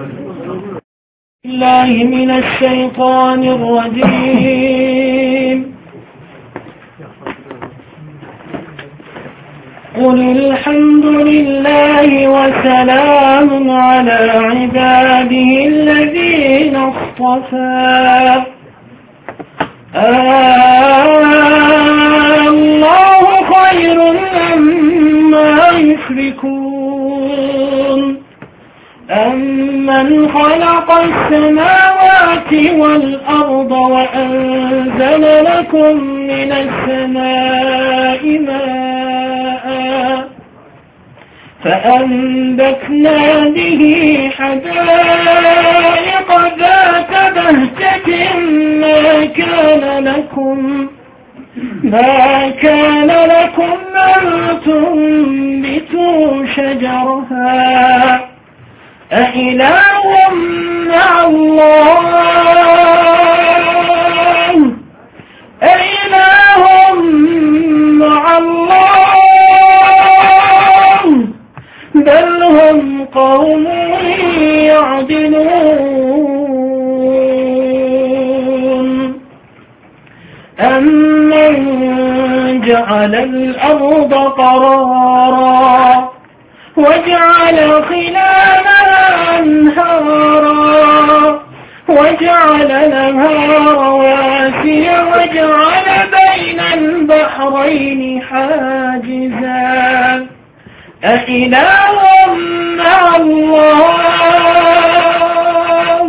الله من الشيطان الرجيم. قل الحمد لله وسلام على عباده الذين اصطفى. الله خير عما يشركون. أمن خلق السماوات والأرض وأنزل لكم من السماء ماء فأنبتنا به حدائق ذات بهجة ما كان لكم أن تنبتوا شجرها. أإله مع الله بل هم قوم يعدلون. أمن جعل الأرض قرارا وجعل خلالها أنهارا وجعل لها رواسي وجعل بين البحرين حاجزا. أإله مع الله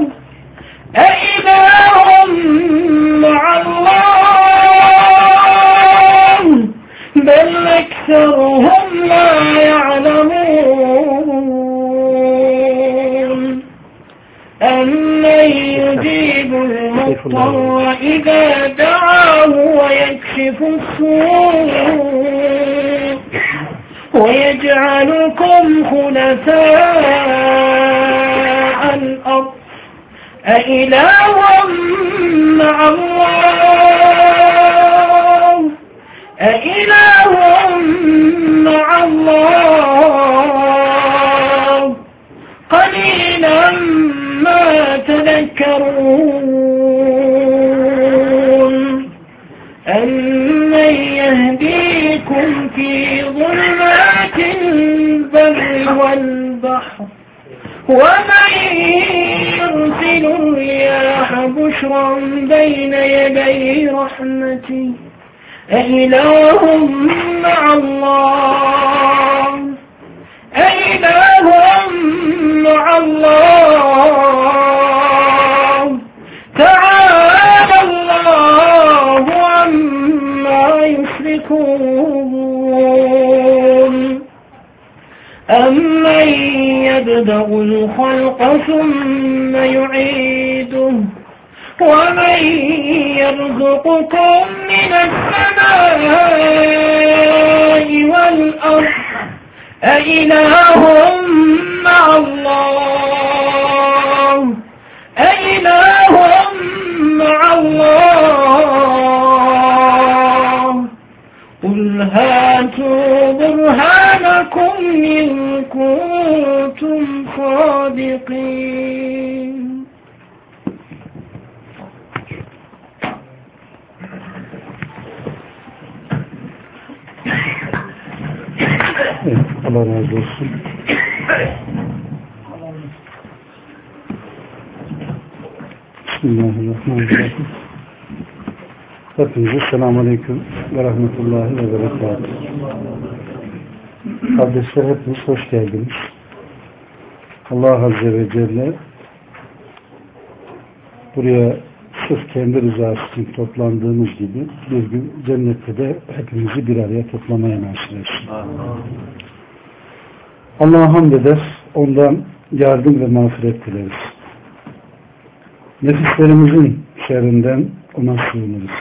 بل أكثرهم لا يعلمون. أمن يجيب المضطر إذا دعاه ويكشف السوء ويجعلكم خلفاء الأرض. أإله مع الله قليلا ما تذكرون. أمن يهديكم في ظلمات البر والبحر ومن يرسل الرياح بشرا بين يدي رحمته. أإله مع الله تعالى الله عما يشركون. أمن يبدأ الخلق ثم يعيده ومن يرزقكم من السماء والأرض. أإله مع الله قل هاتوا برهانكم إن كنتم صادقين. Allah razı olsun. Bismillahirrahmanirrahim. Hepinize selamun aleyküm ve rahmetullahi ve berekatuhu. Kardeşler, hepiniz hoş geldiniz. Allah Azze ve Celle buraya sırf kendi rızası için toplandığımız gibi bir gün cennette de hepimizi bir araya toplamaya nasip etsin. Allah'a hamd eder, ondan yardım ve mağfiret dileriz. Nefislerimizin şerrinden ona sığınırız.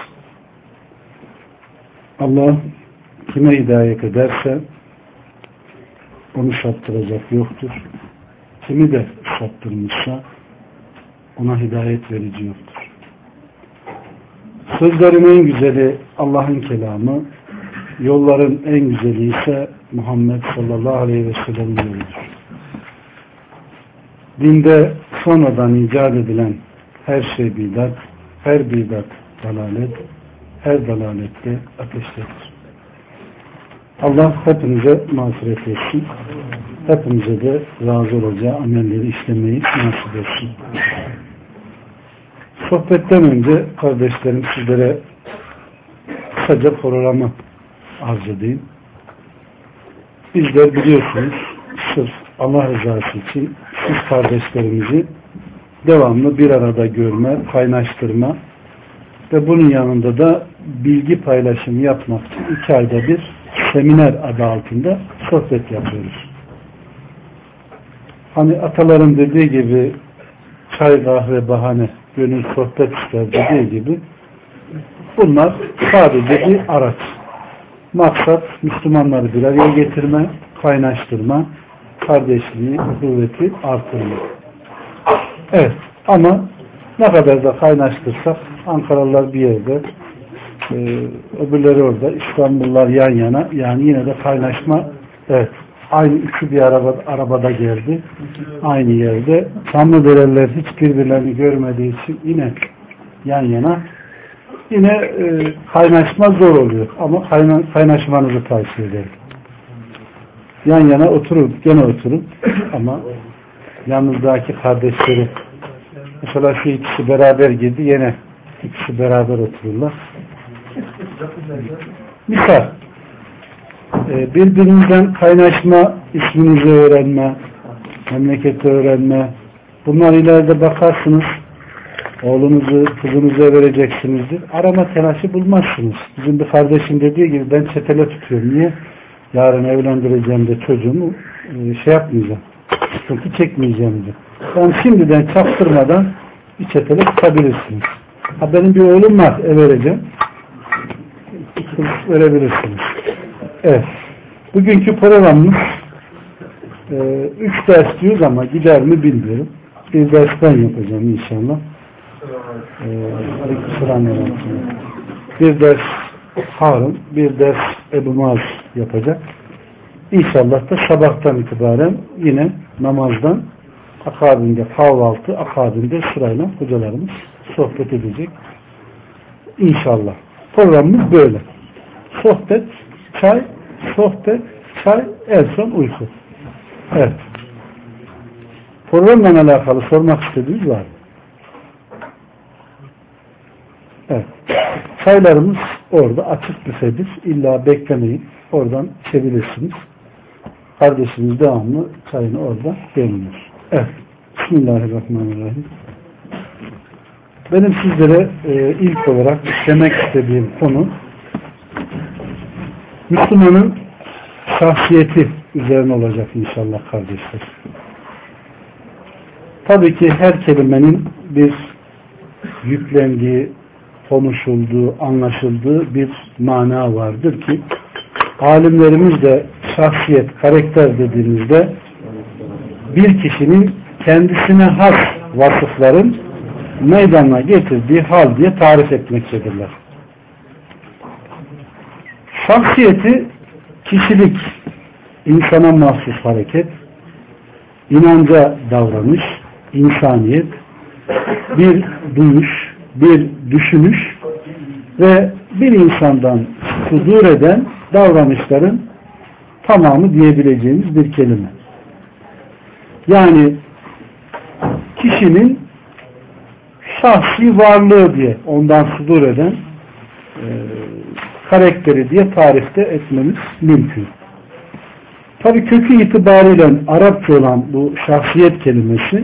Allah kime hidayet ederse onu saptıracak yoktur. Kimi de saptırmışsa ona hidayet verici yoktur. Sözlerin en güzeli Allah'ın kelamı, yolların en güzeli ise Muhammed sallallahu aleyhi ve sellem'in yoludur. Dinde sonradan icat edilen her şey bidat, her bidat dalalet, her dalalette ateştedir. Allah hepimize mağfiret etsin. Hepimize de razı olacağı amelleri işlemeyi nasip etsin. Sohbetten önce kardeşlerim sizlere kısaca programı arz edeyim. Bizler biliyorsunuz sırf Allah rızası için siz kardeşlerimizi devamlı bir arada görme, kaynaştırma ve bunun yanında da bilgi paylaşımı yapmak için 2 ayda bir seminer adı altında sohbet yapıyoruz. Hani ataların dediği gibi çay, kahve, bahane, gönül sohbet ister dediği gibi bunlar sadece bir araç. Maksat Müslümanları bir araya getirme, kaynaştırma, kardeşliği, kuvveti artırma. Evet, ama ne kadar da kaynaştırsak Ankaralılar bir yerde, öbürleri orada, İstanbullular yan yana, yani yine de kaynaşma, evet, aynı üçü bir arabada geldi, aynı yerde. Çamlıdereler hiç birbirlerini görmediği için yine yan yana, yine kaynaşma zor oluyor ama kaynaşmanızı tavsiye ederim. Yan yana oturup gene oturup ama yanınızdaki kardeşleri, mesela şu ikisi beraber girdi, yine ikisi beraber otururlar. Misal birbirinizden kaynaşma, isminizi öğrenme, memleketi öğrenme, bunlar ileride bakarsınız oğlunuzu, kızınıza vereceksinizdir. Arama telaşı bulmazsınız. Bizim bir kardeşim dediği gibi ben çetele tutuyorum. Niye? Yarın evlendireceğim de çocuğumu şey yapmayacağım. Sıkıntı çekmeyeceğim de. Yani şimdiden çaktırmadan bir çetele tutabilirsiniz. Ha, benim bir oğlum var, vereceğim. Kız verebilirsiniz. Evet. Bugünkü programımız 3 ders diyoruz ama gider mi bilmiyorum. Bir ders ben yapacağım inşallah. Bir ders Harun, bir ders Ebu Maz yapacak. İnşallah da sabahtan itibaren yine namazdan akabinde kahvaltı, akabinde sırayla hocalarımız sohbet edecek. İnşallah. Programımız böyle. Sohbet, çay, sohbet, çay, en son uyku. Evet. Programla alakalı sormak istediğiniz var mı? Evet. Çaylarımız orada açık büfedir. İlla beklemeyin. Oradan içebilirsiniz. Kardeşimiz devamlı çayını orada demliyor. Evet. Bismillahirrahmanirrahim. Benim sizlere ilk olarak işlemek istediğim konu Müslümanın şahsiyeti üzerine olacak inşallah kardeşler. Tabii ki her kelimenin bir yüklendiği, konuşulduğu, anlaşıldığı bir mana vardır ki alimlerimiz de şahsiyet, karakter dediğimizde bir kişinin kendisine has vasıfların meydana getirdiği hal diye tarif etmektedirler. Şahsiyeti kişilik, insana mahsus hareket, inanca davranış, insaniyet, bir duyuş, bir düşünüş ve bir insandan sudur eden davranışların tamamı diyebileceğimiz bir kelime. Yani kişinin şahsi varlığı diye ondan sudur eden karakteri diye tarifte etmemiz mümkün. Tabii kökü itibariyle Arapça olan bu şahsiyet kelimesi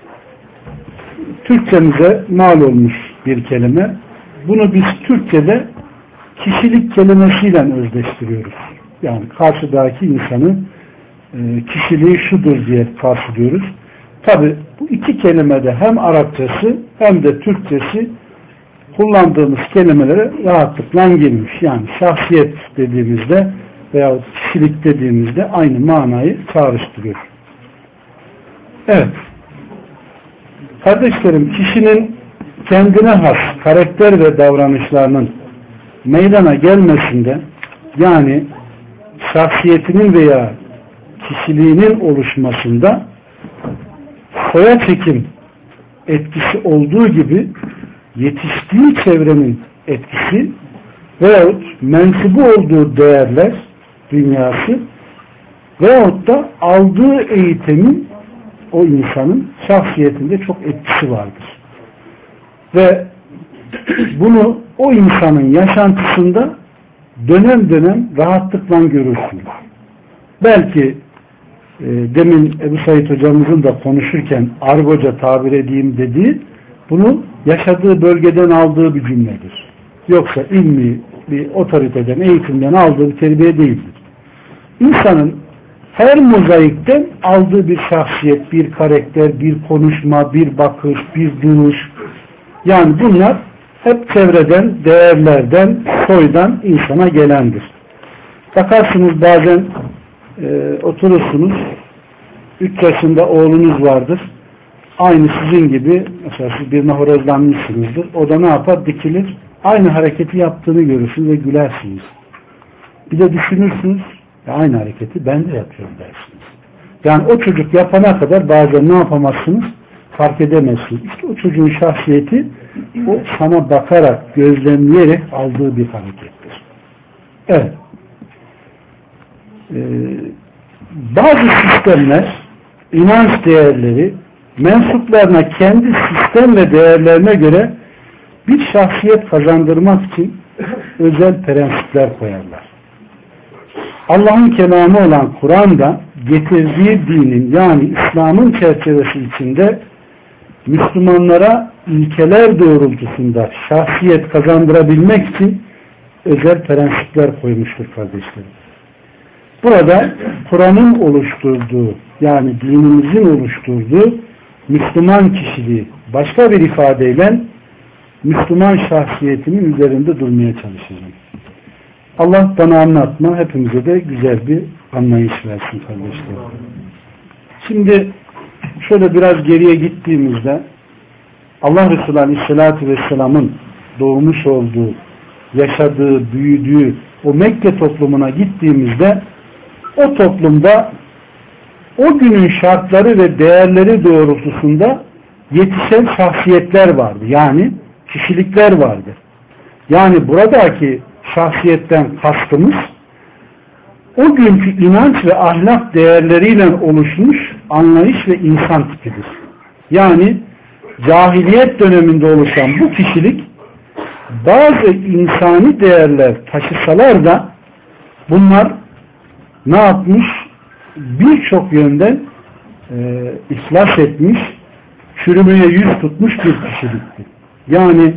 Türkçemize mal olmuş bir kelime. Bunu biz Türkçe'de kişilik kelimesiyle özdeştiriyoruz. Yani karşıdaki insanın kişiliği şudur diye karşılıyoruz. Tabii bu iki kelimede hem Arapçası hem de Türkçesi kullandığımız kelimelere rahatlıkla girmiş. Yani şahsiyet dediğimizde veya kişilik dediğimizde aynı manayı çağrıştırıyor. Evet. Kardeşlerim, kişinin kendine has karakter ve davranışlarının meydana gelmesinde, yani şahsiyetinin veya kişiliğinin oluşmasında soya çekim etkisi olduğu gibi yetiştiği çevrenin etkisi veyahut mensubu olduğu değerler dünyası veyahut da aldığı eğitimin o insanın şahsiyetinde çok etkisi vardır. Ve bunu o insanın yaşantısında dönem dönem rahatlıkla görürsünüz. Belki demin Ebu Said hocamızın da konuşurken argoca tabir edeyim dediği bunu yaşadığı bölgeden aldığı bir cümledir. Yoksa ilmi bir otoriteden, eğitimden aldığı bir terbiye değildir. İnsanın her mozaikten aldığı bir şahsiyet, bir karakter, bir konuşma, bir bakış, bir duruş. Yani bunlar hep çevreden, değerlerden, soydan insana gelendir. Bakarsınız bazen oturursunuz, 3 yaşında oğlunuz vardır. Aynı sizin gibi, mesela siz birine horozlanmışsınızdır. O da ne yapar? Dikilir. Aynı hareketi yaptığını görürsünüz ve gülersiniz. Bir de düşünürsünüz, aynı hareketi ben de yapıyorum dersiniz. Yani o çocuk yapana kadar bazen ne yapamazsınız? Fark edemezsiniz. İşte o çocuğun şahsiyeti o sana bakarak, gözlemleyerek aldığı bir harekettir. Evet. Bazı sistemler, inanç değerleri mensuplarına kendi sistem ve değerlerine göre bir şahsiyet kazandırmak için özel prensipler koyarlar. Allah'ın kelamı olan Kur'an'da getirdiği dinin yani İslam'ın çerçevesi içinde Müslümanlara ilkeler doğrultusunda şahsiyet kazandırabilmek için özel prensipler koymuştur kardeşlerim. Burada Kur'an'ın oluşturduğu yani dinimizin oluşturduğu Müslüman kişiliği başka bir ifadeyle Müslüman şahsiyetinin üzerinde durmaya çalışacağım. Allah bana anlatma, hepimize de güzel bir anlayış versin kardeşlerim. Şimdi şöyle biraz geriye gittiğimizde Allah Resulü Aleyhisselatü Vesselam'ın doğmuş olduğu, yaşadığı, büyüdüğü o Mekke toplumuna gittiğimizde o toplumda o günün şartları ve değerleri doğrultusunda yetişen şahsiyetler vardı. Yani kişilikler vardı. Yani buradaki şahsiyetten kastımız o günkü inanç ve ahlak değerleriyle oluşmuş anlayış ve insan tipidir. Yani cahiliyet döneminde oluşan bu kişilik bazı insani değerler taşısalar da bunlar ne yapmış? Birçok yönden iflas etmiş, çürümeye yüz tutmuş bir kişilikti. Yani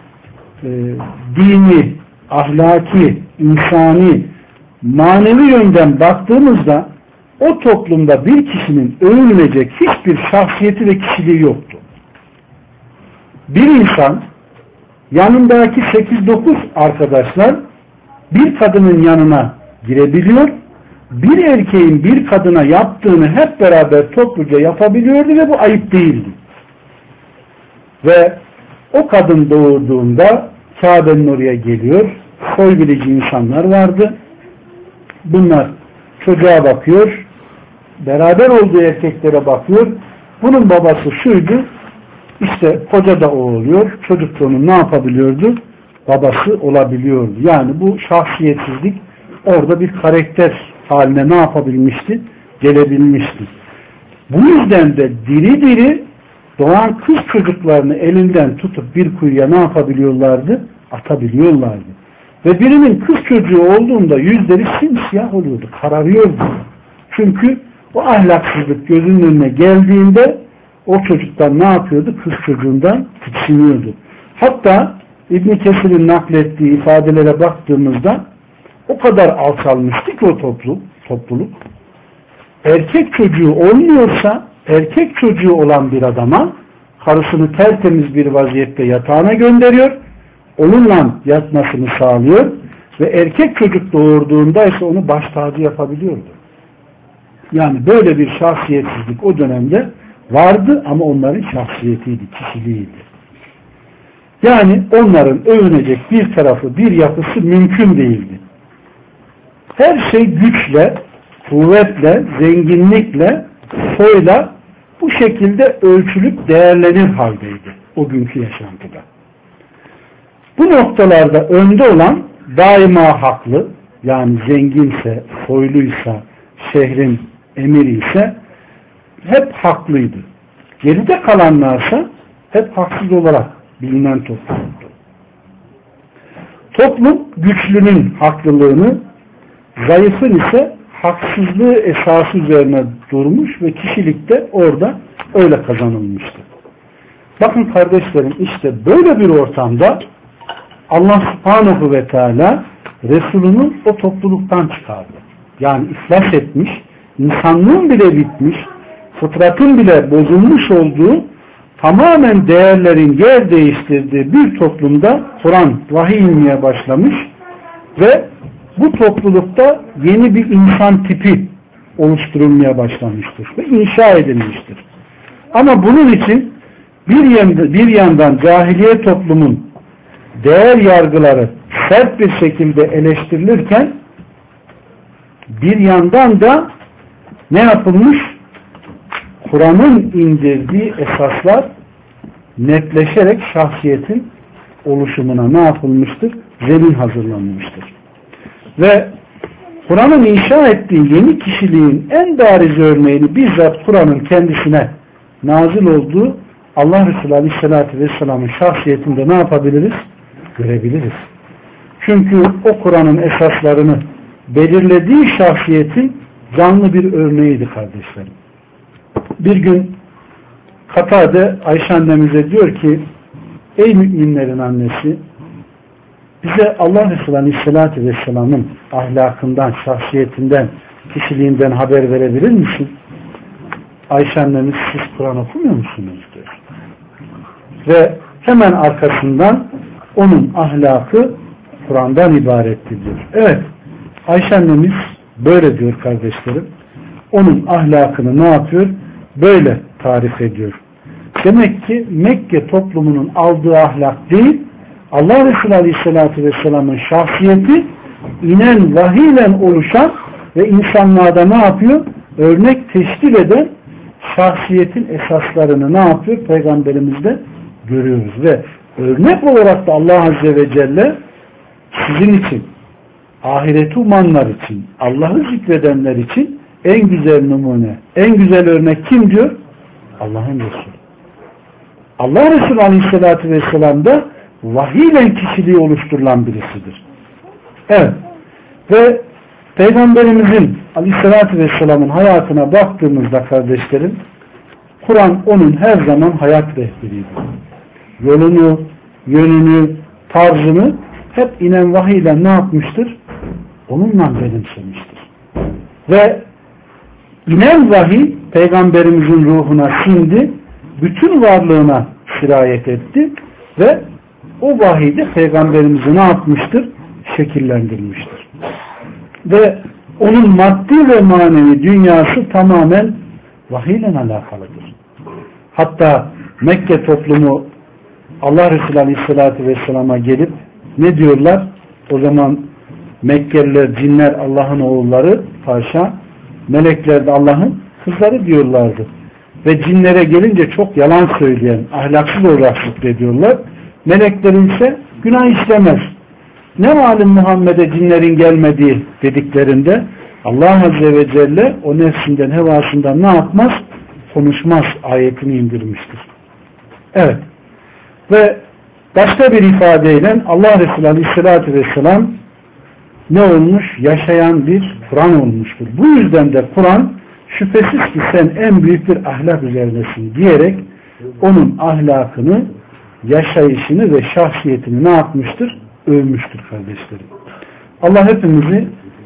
dini, ahlaki, insani, manevi yönden baktığımızda o toplumda bir kişinin övünülecek hiçbir şahsiyeti ve kişiliği yoktu. Bir insan yanındaki 8-9 arkadaşlar bir kadının yanına girebiliyor, bir erkeğin bir kadına yaptığını hep beraber topluca yapabiliyordu ve bu ayıp değildi. Ve o kadın doğurduğunda Kabe'nin oraya geliyor, soybilici insanlar vardı. Bunlar çocuğa bakıyor, beraber olduğu erkeklere bakıyor. Bunun babası şuydu, işte koca da o oluyor, çocuk da onun ne yapabiliyordu? Babası olabiliyordu. Yani bu şahsiyetsizlik orada bir karakter haline ne yapabilmişti? Gelebilmişti. Bu yüzden de diri diri doğan kız çocuklarını elinden tutup bir kuyuya ne yapabiliyorlardı? Atabiliyorlardı. Ve birinin kız çocuğu olduğunda yüzleri simsiyah oluyordu, kararıyordu. Çünkü o ahlaksızlık gözünün önüne geldiğinde o çocuktan ne yapıyordu? Kız çocuğundan tiksiniyordu. Hatta İbn Kesir'in naklettiği ifadelere baktığımızda o kadar alçalmıştı ki o topluluk. Erkek çocuğu olmuyorsa erkek çocuğu olan bir adama karısını tertemiz bir vaziyette yatağına gönderiyor, onunla yatmasını sağlıyor ve erkek çocuk doğurduğunda ise onu baş tacı yapabiliyordu. Yani böyle bir şahsiyetsizlik o dönemde vardı ama onların şahsiyetiydi, kişiliğiydi. Yani onların övünecek bir tarafı, bir yapısı mümkün değildi. Her şey güçle, kuvvetle, zenginlikle, soyla bu şekilde ölçülüp değerlenir haldeydi o günkü yaşantıda. Bu noktalarda önde olan daima haklı, yani zenginse, soyluysa, şehrin emiri ise hep haklıydı. Geride kalanlarsa hep haksız olarak bilinen toplumdu. Toplum güçlünün haklılığını, zayıfın ise haksızlığı esası üzerine durmuş ve kişilik de orada öyle kazanılmıştı. Bakın kardeşlerim, işte böyle bir ortamda Allah subhanahu ve teala Resulünü o topluluktan çıkardı. Yani iflas etmiş, insanlığın bile bitmiş, fıtratın bile bozulmuş olduğu, tamamen değerlerin yer değiştirdiği bir toplumda Kur'an vahiy inmeye başlamış ve bu toplulukta yeni bir insan tipi oluşturulmaya başlamıştır ve inşa edilmiştir. Ama bunun için bir yandan cahiliye toplumun değer yargıları sert bir şekilde eleştirilirken bir yandan da ne yapılmış? Kur'an'ın indirdiği esaslar netleşerek şahsiyetin oluşumuna ne yapılmıştır? Zemin hazırlanmıştır. Ve Kur'an'ın inşa ettiği yeni kişiliğin en bariz örneğini bizzat Kur'an'ın kendisine nazil olduğu Allah Resulü Aleyhisselatü Vesselam'ın şahsiyetinde ne yapabiliriz? Görebiliriz. Çünkü o Kur'an'ın esaslarını belirlediği şahsiyetin canlı bir örneğiydi kardeşlerim. Bir gün Katade Ayşe annemize diyor ki, ey müminlerin annesi, bize Allah Resulü Aleyhisselatü Vesselam'ın ahlakından, şahsiyetinden, kişiliğinden haber verebilir misin? Ayşe annemiz, siz Kur'an okumuyor musunuz diyor. Ve hemen arkasından onun ahlakı Kur'an'dan ibarettir diyor. Evet, Ayşe annemiz böyle diyor kardeşlerim. Onun ahlakını ne yapıyor? Böyle tarif ediyor. Demek ki Mekke toplumunun aldığı ahlak değil, Allah Resulü Aleyhisselatü Vesselam'ın şahsiyeti inen vahiyle oluşan ve insanlarda ne yapıyor? Örnek teşkil eden şahsiyetin esaslarını ne yapıyor? Peygamberimizde görüyoruz ve örnek olarak da Allah Azze ve Celle sizin için, ahireti umanlar için, Allah'ı zikredenler için en güzel numune, en güzel örnek kim diyor? Allah'ın Resulü. Allah Resulü Aleyhisselatü Vesselam da vahiyle kişiliği oluşturulan birisidir. Evet. Ve Peygamberimizin Aleyhisselatü Vesselam'ın hayatına baktığımızda kardeşlerim, Kur'an onun her zaman hayat rehberiydi. Yolunu, yönünü, tarzını hep inen vahiyle ne yapmıştır? Onunla benimsemiştir. Ve inen vahiy Peygamberimizin ruhuna sindi, bütün varlığına sirayet etti ve o vahiyde Peygamberimizi ne yapmıştır? Şekillendirmiştir. Ve onun maddi ve manevi dünyası tamamen vahiyle alakalıdır. Hatta Mekke toplumu Allah Resulü Aleyhisselatü Vesselam'a gelip ne diyorlar? O zaman Mekkeliler, cinler Allah'ın oğulları, haşa, melekler de Allah'ın kızları diyorlardı. Ve cinlere gelince çok yalan söyleyen, ahlaksız olarak zikrediyorlar. Meleklerin ise günah işlemez. Ne malum Muhammed'e cinlerin gelmediği dediklerinde Allah Azze ve Celle o nefsinden, hevasından ne yapmaz? Konuşmaz ayetini indirmiştir. Evet. Ve başka bir ifadeyle Allah Resulü Aleyhisselatü Vesselam ne olmuş? Yaşayan bir Kur'an olmuştur. Bu yüzden de Kur'an şüphesiz ki sen en büyük bir ahlak üzerinesin diyerek onun ahlakını, yaşayışını ve şahsiyetini ne yapmıştır? Övmüştür kardeşlerim. Allah hepimizi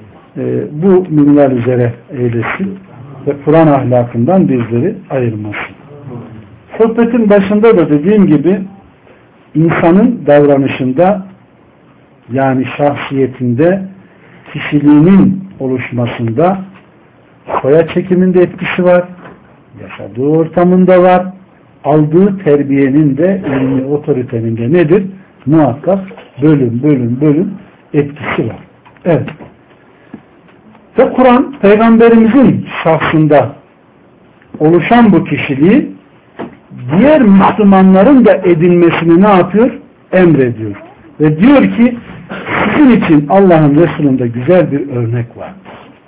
bu minval üzere eylesin ve Kur'an ahlakından bizleri ayırmasın. Sohbetin başında da dediğim gibi insanın davranışında, yani şahsiyetinde, kişiliğinin oluşmasında soya çekiminde etkisi var, yaşadığı ortamında var, aldığı terbiyenin de, ilmi otoritenin de nedir? Muhakkak bölüm etkisi var. Evet. Ve Kur'an Peygamberimizin şahsında oluşan bu kişiliği diğer Müslümanların da edinmesini ne yapıyor? Emrediyor. Ve diyor ki sizin için Allah'ın Resulü'nde güzel bir örnek var.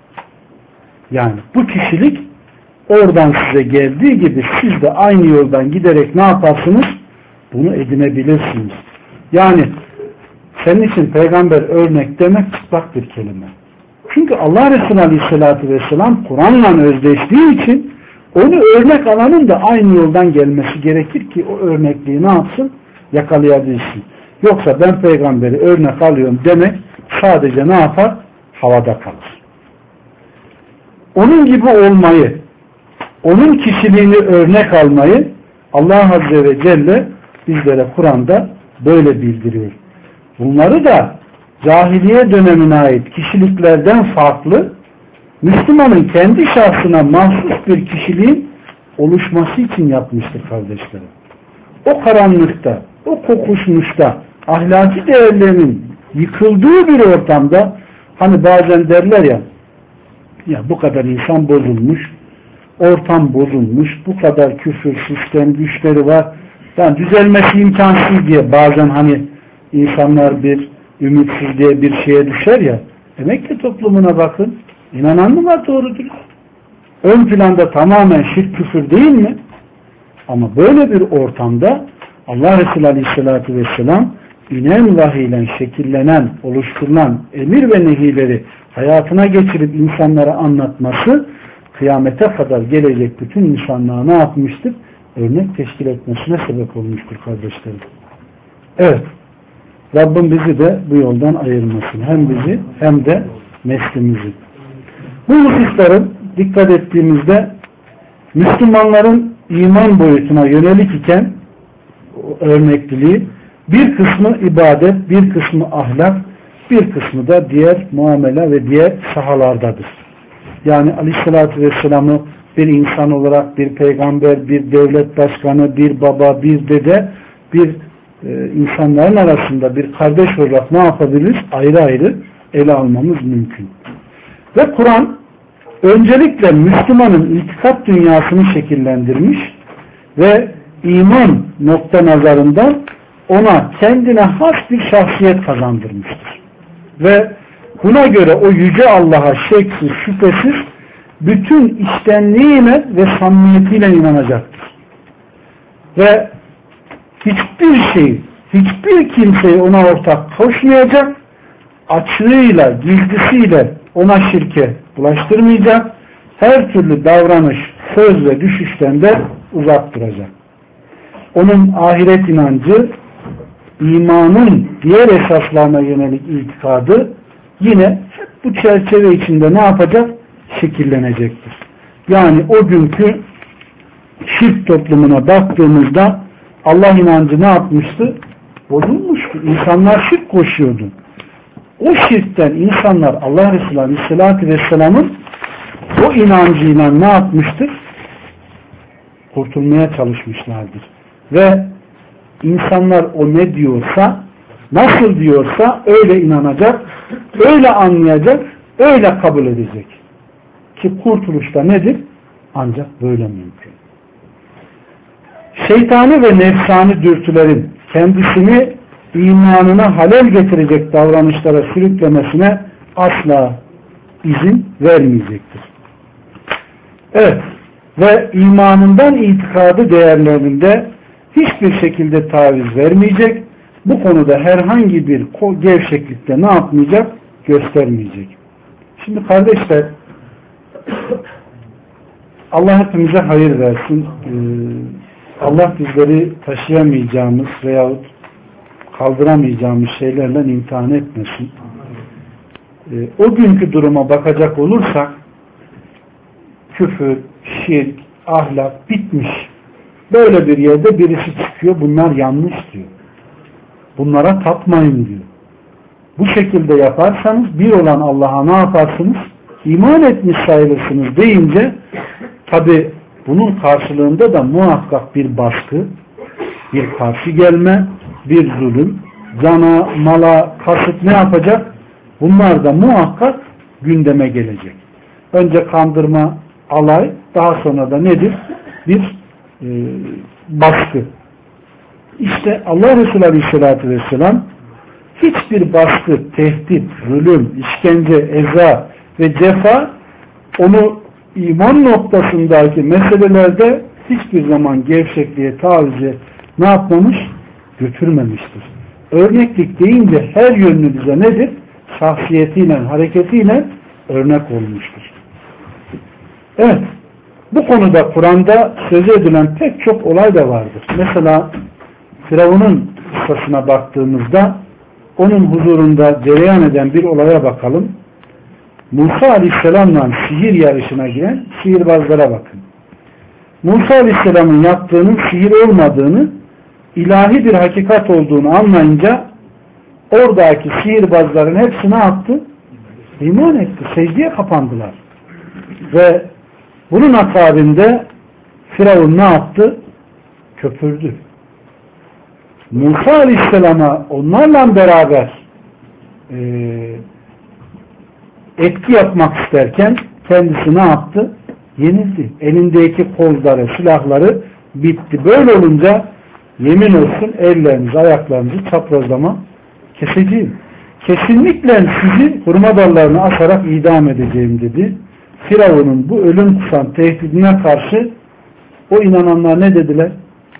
Yani bu kişilik oradan size geldiği gibi siz de aynı yoldan giderek ne yaparsınız? Bunu edinebilirsiniz. Yani senin için peygamber örnek demek çıplak bir kelime. Çünkü Allah Resulü Aleyhisselatü Vesselam Kur'an'la özdeştiği için onu örnek alanın da aynı yoldan gelmesi gerekir ki o örnekliği ne yapsın? Yakalayabilsin. Yoksa ben peygamberi örnek alıyorum demek sadece ne yapar? Havada kalır. Onun gibi olmayı, onun kişiliğini örnek almayı Allah Azze ve Celle bizlere Kur'an'da böyle bildiriyor. Bunları da cahiliye dönemine ait kişiliklerden farklı, Müslümanın kendi şahsına mahsus bir kişiliğin oluşması için yapmıştır kardeşlerim. O karanlıkta, o kokuşmuşta, ahlaki değerlerinin yıkıldığı bir ortamda, hani bazen derler ya bu kadar insan bozulmuş, ortam bozulmuş, bu kadar küfür, sistem güçleri var, yani düzelmesi imkansız diye bazen hani insanlar bir ümitsiz diye bir şeye düşer ya, demek ki toplumuna bakın, inanan mı var doğrudur? Ön planda tamamen şirk küfür değil mi? Ama böyle bir ortamda Allah Resulü Aleyhisselatü Vesselam inen vahiyle şekillenen, oluşturulan emir ve nehileri hayatına geçirip insanlara anlatması kıyamete kadar gelecek bütün insanlığa ne yapmıştır? Örnek teşkil etmesine sebep olmuştur kardeşlerim. Evet. Rabbim bizi de bu yoldan ayırmasın. Hem bizi hem de neslimizi. Bu hususların dikkat ettiğimizde Müslümanların iman boyutuna yönelik iken örnekliliği bir kısmı ibadet, bir kısmı ahlak, bir kısmı da diğer muamele ve diğer sahalardadır. Yani Aleyhisselatü Vesselam'ı bir insan olarak, bir peygamber, bir devlet başkanı, bir baba, bir dede, bir insanların arasında bir kardeş olarak ne yapabiliriz? Ayrı ayrı ele almamız mümkün. Ve Kur'an öncelikle Müslümanın itikat dünyasını şekillendirmiş ve iman nokta nazarından ona kendine has bir şahsiyet kazandırmıştır. Ve buna göre o yüce Allah'a şeksiz, şüphesiz bütün içtenliğiyle ve samimiyetiyle inanacaktır. Ve hiçbir şey, hiçbir kimseyi ona ortak koşmayacak, açığıyla, gizlisiyle ona şirke bulaştırmayacak, her türlü davranış, söz ve düşüşten de uzak duracak. Onun ahiret inancı, imanın diğer esaslarına yönelik itikadı yine hep bu çerçeve içinde ne yapacak? Şekillenecektir. Yani o günkü şirk toplumuna baktığımızda Allah inancı ne yapmıştı? Bozulmuştu. İnsanlar şirk koşuyordu. O şirkten insanlar Allah Resulü Aleyhisselatü Vesselam'ın o inancıyla ne yapmıştır? Kurtulmaya çalışmışlardır. Ve insanlar o ne diyorsa, nasıl diyorsa öyle inanacak, öyle anlayacak, öyle kabul edecek. Ki kurtuluşta nedir? Ancak böyle mümkün. Şeytani ve nefsani dürtülerin kendisini imanına halel getirecek davranışlara sürüklemesine asla izin vermeyecektir. Evet. Ve imanından itikadı değerlerinde hiçbir şekilde taviz vermeyecek. Bu konuda herhangi bir gevşeklikte ne yapmayacak? Göstermeyecek. Şimdi kardeşler, Allah hepimize hayır versin. Allah bizleri taşıyamayacağımız veyahut kaldıramayacağımız şeylerle imtihan etmesin. O günkü duruma bakacak olursak küfür, şirk, ahlak bitmiş. Böyle bir yerde birisi çıkıyor, bunlar yanlış diyor. Bunlara tapmayın diyor. Bu şekilde yaparsanız bir olan Allah'a ne yaparsınız? İman etmiş sayılırsınız deyince tabi bunun karşılığında da muhakkak bir baskı, bir karşı gelme, bir zulüm, cana, mala, kasıt ne yapacak? Bunlar da muhakkak gündeme gelecek. Önce kandırma, alay, daha sonra da nedir? Bir baskı. İşte Allah Resulü Aleyhisselatü Vesselam hiçbir baskı, tehdit, zulüm, işkence, eza ve cefa onu iman noktasındaki meselelerde hiçbir zaman gevşekliğe, tavize ne yapmamış? Götürmemiştir. Örneklik deyince her yönlü bize nedir? Şahsiyetiyle, hareketiyle örnek olmuştur. Evet, bu konuda Kur'an'da söz edilen pek çok olay da vardır. Mesela Firavun'un kıssasına baktığımızda onun huzurunda cereyan eden bir olaya bakalım. Musa Aleyhisselam'la sihir yarışına giren sihirbazlara bakın. Musa Aleyhisselam'ın yaptığının sihir olmadığını, ilahi bir hakikat olduğunu anlayınca oradaki sihirbazların hepsi ne yaptı? İman etti. Secdeye kapandılar. Ve bunun akabinde Firavun ne yaptı? Köpürdü. Musa Aleyhisselam'a onlarla beraber etki yapmak isterken kendisi ne yaptı? Yenildi. Elindeki kozları, silahları bitti. Böyle olunca yemin olsun ellerinizi, ayaklarınızı çaprazlama keseceğim. Kesinlikle sizi hurma dallarını asarak idam edeceğim dedi. Firavun'un bu ölüm kusan tehdidine karşı o inananlar ne dediler?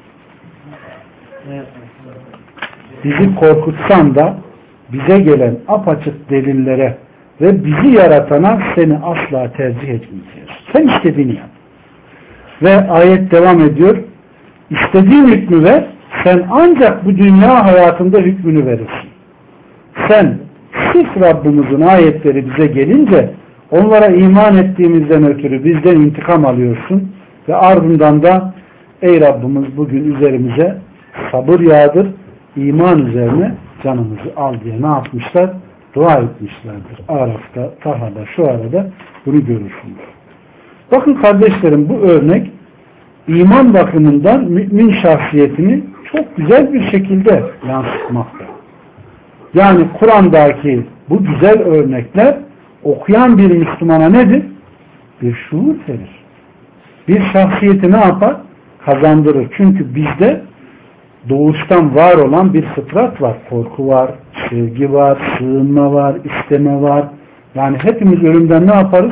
Bizi korkutsan da bize gelen apaçık delillere ve bizi yaratana seni asla tercih etmeyeceğiz. Sen istediğini yap. Ve ayet devam ediyor. İstediğin hükmü ver, sen ancak bu dünya hayatında hükmünü verirsin. Sen sırf Rabbimizin ayetleri bize gelince onlara iman ettiğimizden ötürü bizden intikam alıyorsun ve ardından da ey Rabbimiz bugün üzerimize sabır yağdır, iman üzerine canımızı al diye ne yapmışlar? Dua etmişlerdir. Araf'ta, Taha'da, şu arada bunu görürsünüz. Bakın kardeşlerim, bu örnek iman bakımından mümin şahsiyetini çok güzel bir şekilde yansıtmakta. Yani Kur'an'daki bu güzel örnekler okuyan bir Müslümana nedir? Bir şuur verir. Bir şahsiyeti ne yapar? Kazandırır. Çünkü bizde doğuştan var olan bir fıtrat var. Korku var, sevgi var, sığınma var, isteme var. Yani hepimiz ölümden ne yaparız?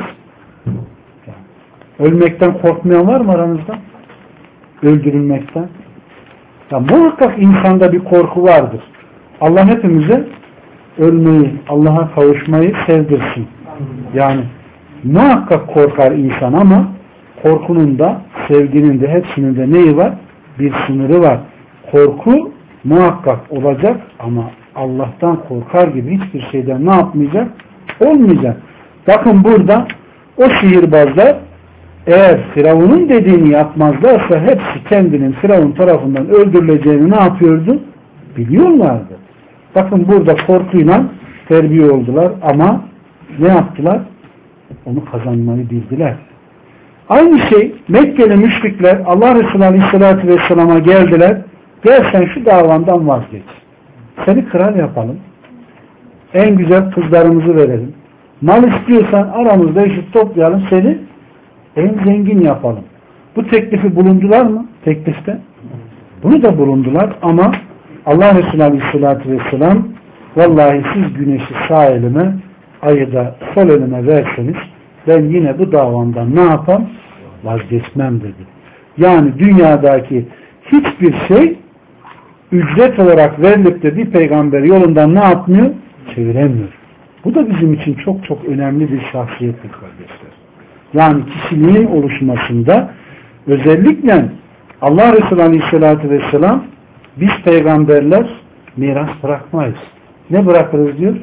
Ölmekten korkmayan var mı aranızda? Öldürülmekten. Ya muhakkak insanda bir korku vardır. Allah hepimize ölmeyi, Allah'a kavuşmayı sevdirsin. Yani muhakkak korkar insan ama korkunun da, sevginin de hepsinin de neyi var? Bir sınırı var. Korku muhakkak olacak ama Allah'tan korkar gibi hiçbir şeyden ne yapmayacak? Olmayacak. Bakın burada o sihirbazlar eğer Firavun'un dediğini yapmazlarsa hepsi kendinin Firavun tarafından öldürüleceğini ne yapıyordu? Biliyorlardı. Bakın burada korkuyla terbiye oldular ama ne yaptılar? Onu kazanmayı bildiler. Aynı şey Mekkeli müşrikler Allah Resulü Aleyhisselatü Vesselam'a geldiler. Gel sen şu davandan vazgeç. Seni kral yapalım. En güzel kızlarımızı verelim. Mal istiyorsan aramızda eşit toplayalım, seni en zengin yapalım. Bu teklifi bulundular mı? Teklifte. Bunu da bulundular ama Allah Resulü Aleyhisselatü Vesselam vallahi siz güneşi sağ elime, ayı da sol elime verseniz ben yine bu davamdan ne yapam? Vazgeçmem dedi. Yani dünyadaki hiçbir şey ücret olarak verilip de bir peygamber yolundan ne yapmıyor? Çeviremiyor. Bu da bizim için çok çok önemli bir şahsiyettir kardeşler. Yani kişiliğin oluşmasında özellikle Allah Resulü Aleyhisselatü Vesselam biz peygamberler miras bırakmayız. Ne bırakırız diyor?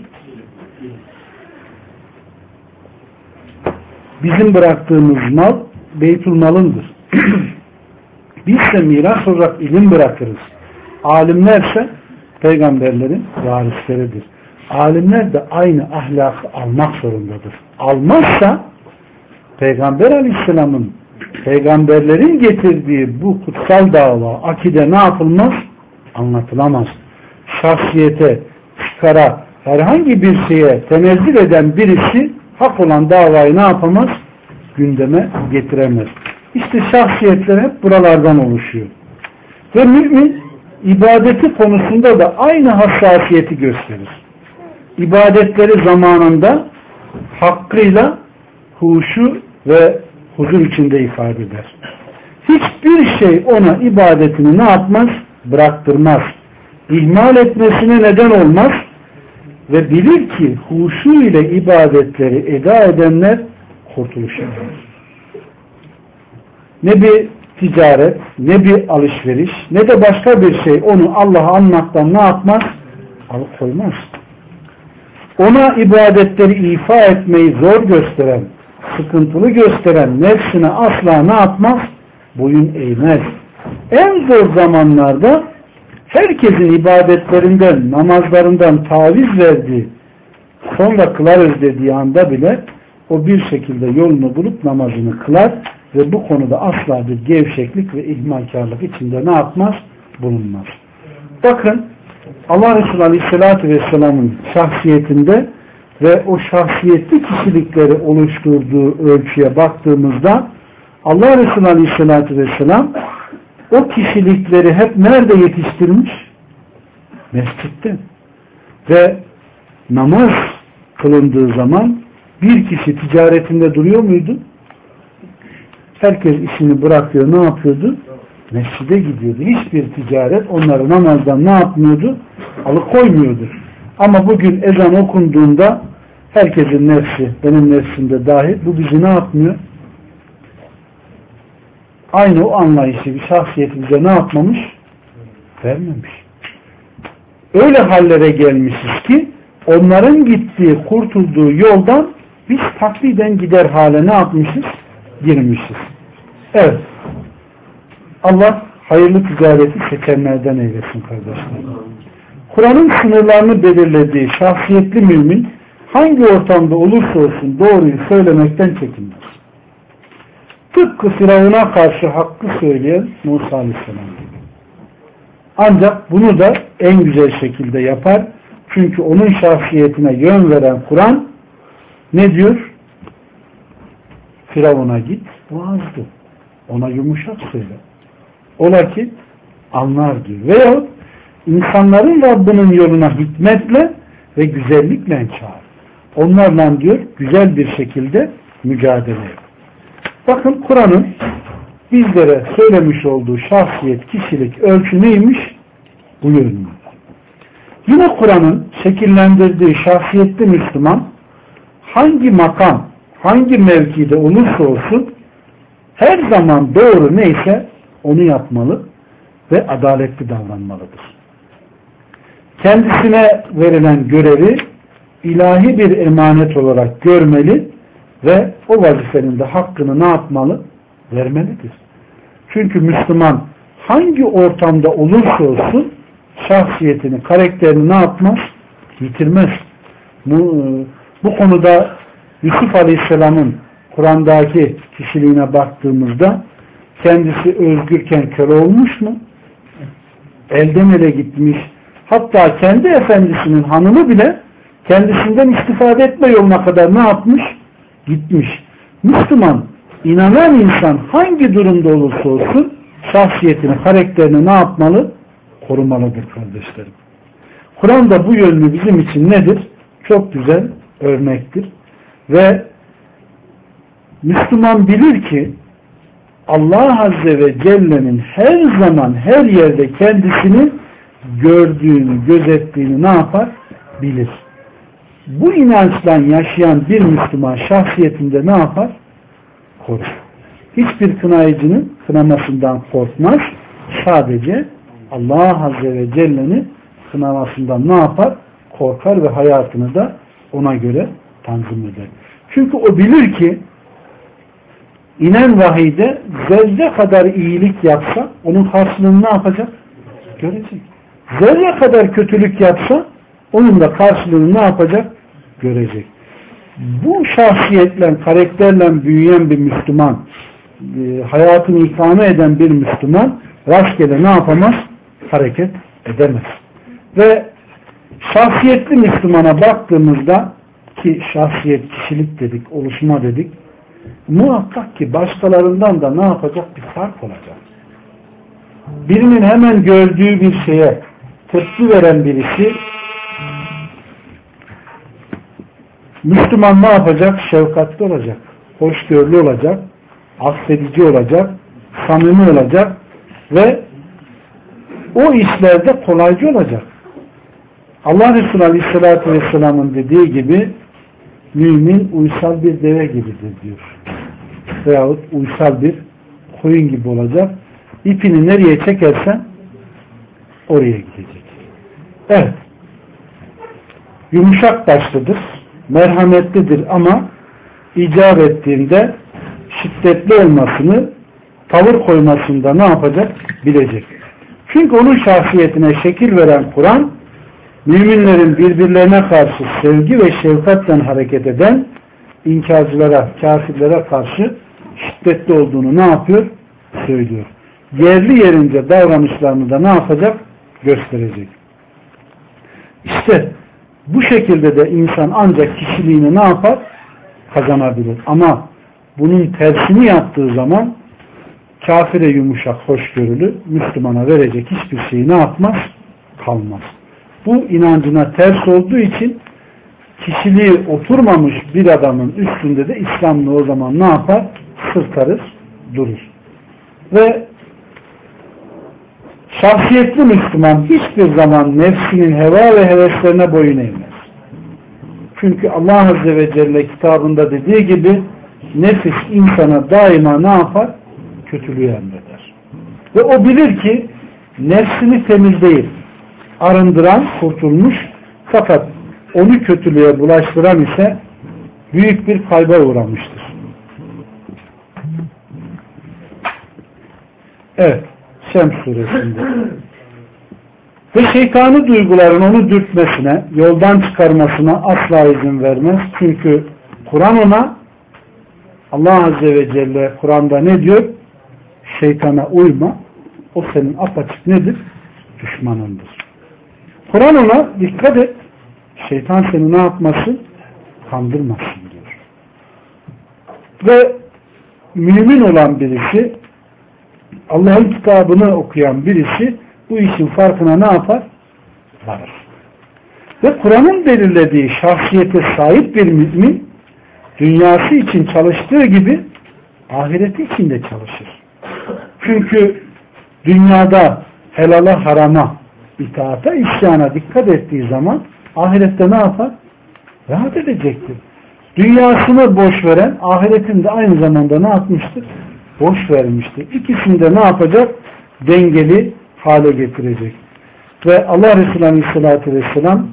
Bizim bıraktığımız mal Beytülmal'ındır. Biz de miras olarak ilim bırakırız. Alimlerse peygamberlerin varisleridir. Alimler de aynı ahlakı almak zorundadır. Almazsa Peygamber Aleyhisselam'ın peygamberlerin getirdiği bu kutsal dava, akide ne yapılmaz? Anlatılamaz. Şahsiyete, çıkara, herhangi bir şeye tenezzül eden birisi hak olan davayı ne yapamaz? gündeme getiremez. İşte şahsiyetler hep buralardan oluşuyor. Ve mümin ibadeti konusunda da aynı hassasiyeti gösterir. İbadetleri zamanında hakkıyla huşu ve huzur içinde ifade eder. Hiçbir şey ona ibadetini ne yapmaz? Bıraktırmaz. İhmal etmesine neden olmaz ve bilir ki huşu ile ibadetleri eda edenler kurtuluş eder. Ne bir ticaret, ne bir alışveriş, ne de başka bir şey onu Allah'a anmaktan ne yapmaz? Alıkoymaz. Ona ibadetleri ifa etmeyi zor gösteren, sıkıntılı gösteren nefsine asla ne yapmaz? Boyun eğmez. En zor zamanlarda herkesin ibadetlerinden, namazlarından taviz verdiği, sonra kılarız dediği anda bile o bir şekilde yolunu bulup namazını kılar ve bu konuda asla bir gevşeklik ve ihmalkarlık içinde ne yapmaz? Bulunmaz. Bakın Allah Resulü Aleyhisselatü Vesselam'ın şahsiyetinde ve o şahsiyetli kişilikleri oluşturduğu ölçüye baktığımızda Allah Resulü Aleyhisselatü Vesselam o kişilikleri hep nerede yetiştirmiş? Mescitte. Ve namaz kılındığı zaman bir kişi ticaretinde duruyor muydu? Herkes işini bırakıyor. Ne yapıyordu? Mescide gidiyordu. Hiçbir ticaret onları namazdan ne yapmıyordu? Alıkoymuyordu. Ama bugün ezan okunduğunda herkesin nefsi, benim nefsimde dahil, bu bizi ne yapmıyor? Aynı o anlayışı, bir şahsiyeti bize ne yapmamış? Vermemiş. Öyle hallere gelmişiz ki onların gittiği, kurtulduğu yoldan biz takliden gider hale ne yapmışız? Girmişiz. Evet. Allah hayırlı ticareti seçenlerden eylesin kardeşlerim. Kur'an'ın sınırlarını belirlediği şahsiyetli mümin hangi ortamda olursa olsun doğruyu söylemekten çekinmez. Tıpkı Firavun'a karşı hakkı söyleyen Musa Aleyhisselam gibi. Ancak bunu da en güzel şekilde yapar. Çünkü onun şahsiyetine yön veren Kur'an ne diyor? Firavun'a git, vaazdır. Ona yumuşak söyle. Ola ki anlar diyor. Veyahut insanların Rabbinin yoluna hikmetle ve güzellikle çağır. Onlarla diyor güzel bir şekilde mücadele et. Bakın Kur'an'ın bizlere söylemiş olduğu şahsiyet, kişilik, ölçü neymiş? Bu yönünde. Yine Kur'an'ın şekillendirdiği şahsiyetli Müslüman hangi makam, hangi mevkide olursa olsun her zaman doğru neyse onu yapmalı ve adaletli davranmalıdır. Kendisine verilen görevi ilahi bir emanet olarak görmeli ve o vazifenin de hakkını ne yapmalı? Vermelidir. Çünkü Müslüman hangi ortamda olursa olsun şahsiyetini, karakterini ne yapmaz? Yitirmez. Bu konuda Yusuf Aleyhisselam'ın Kur'an'daki kişiliğine baktığımızda kendisi özgürken köle olmuş mu? Elden ele gitmiş. Hatta kendi efendisinin hanımı bile kendisinden istifade etme yoluna kadar ne yapmış? Gitmiş. Müslüman, inanan insan hangi durumda olursa olsun şahsiyetini, karakterini ne yapmalı? Korumalıdır kardeşlerim. Kur'an'da bu yönlü bizim için nedir? Çok güzel örnektir. Ve Müslüman bilir ki Allah Azze ve Celle'nin her zaman her yerde kendisini gördüğünü, gözettiğini ne yapar? Bilir. Bu inançla yaşayan bir Müslüman şahsiyetinde ne yapar? Korur. Hiçbir kınayıcının kınamasından korkmaz. Sadece Allah Azze ve Celle'nin kınamasından ne yapar? Korkar ve hayatını da ona göre tanzim eder. Çünkü o bilir ki inen vahiyde zerre kadar iyilik yapsa onun karşılığını ne yapacak? Görecek. Zerre kadar kötülük yapsa onun da karşılığını ne yapacak? Görecek. Bu şahsiyetle, karakterle büyüyen bir Müslüman, hayatını ikame eden bir Müslüman rastgele ne yapamaz? Hareket edemez. Ve şahsiyetli Müslümana baktığımızda ki şahsiyet, kişilik dedik, oluşma dedik. muhakkak ki başkalarından da ne yapacak? Bir fark olacak. Birinin hemen gördüğü bir şeye tepki veren birisi, Müslüman ne yapacak? Şefkatli olacak, hoşgörülü olacak, affedici olacak, samimi olacak ve o işlerde kolaycı olacak. Allah Resulü Aleyhisselatü Vesselam'ın dediği gibi mümin uysal bir deve gibidir diyor. Veyahut uysal bir koyun gibi olacak. İpini nereye çekersen oraya gidecek. Evet. Yumuşak başlıdır, merhametlidir ama icap ettiğinde şiddetli olmasını, tavır koymasında ne yapacak? Bilecek. Çünkü onun şahsiyetine şekil veren Kur'an, müminlerin birbirlerine karşı sevgi ve şefkatle hareket eden inkarcılara, kafirlere karşı şiddetli olduğunu ne yapıyor? Söylüyor. Yerli yerince davranışlarını da ne yapacak? Gösterecek. İşte bu şekilde de insan ancak kişiliğini ne yapar? Kazanabilir. Ama bunun tersini yaptığı zaman kafire yumuşak, hoşgörülü, Müslümana verecek hiçbir şeyi ne yapmaz? Kalmaz. Bu inancına ters olduğu için kişiliği oturmamış bir adamın üstünde de İslam'la o zaman ne yapar? Sırtarır, durur. Ve şahsiyetli Müslüman hiçbir zaman nefsinin heva ve heveslerine boyun eğmez. Çünkü Allah Azze ve Celle kitabında dediği gibi nefis insana daima ne yapar? Kötülüğü emreder. Ve o bilir ki nefsini temizleyip arındıran kurtulmuş, fakat onu kötülüğe bulaştıran ise büyük bir kayba uğramıştır. Evet, Şems suresinde. Ve şeytani duyguların onu dürtmesine, yoldan çıkarmasına asla izin vermez. Çünkü Kur'an ona, Allah Azze ve Celle Kur'an'da ne diyor? Şeytana uyma, o senin apaçık nedir? Düşmanındır. Kur'an ona dikkat et, şeytan seni ne yapmasın? Kandırmasın diyor. Ve mümin olan birisi, Allah'ın kitabını okuyan birisi bu işin farkına ne yapar? Varır. Ve Kur'an'ın belirlediği şahsiyete sahip bir mümin dünyası için çalıştığı gibi ahireti için de çalışır. Çünkü dünyada helala harama, itaata, isyana dikkat ettiği zaman ahirette ne yapar? Rahat edecektir. Dünyasını boş veren ahiretinde aynı zamanda ne yapmıştır? Boş vermiştir. İkisini de ne yapacak? Dengeli hale getirecek. Ve Allah Resulü Aleyhisselatü Vesselam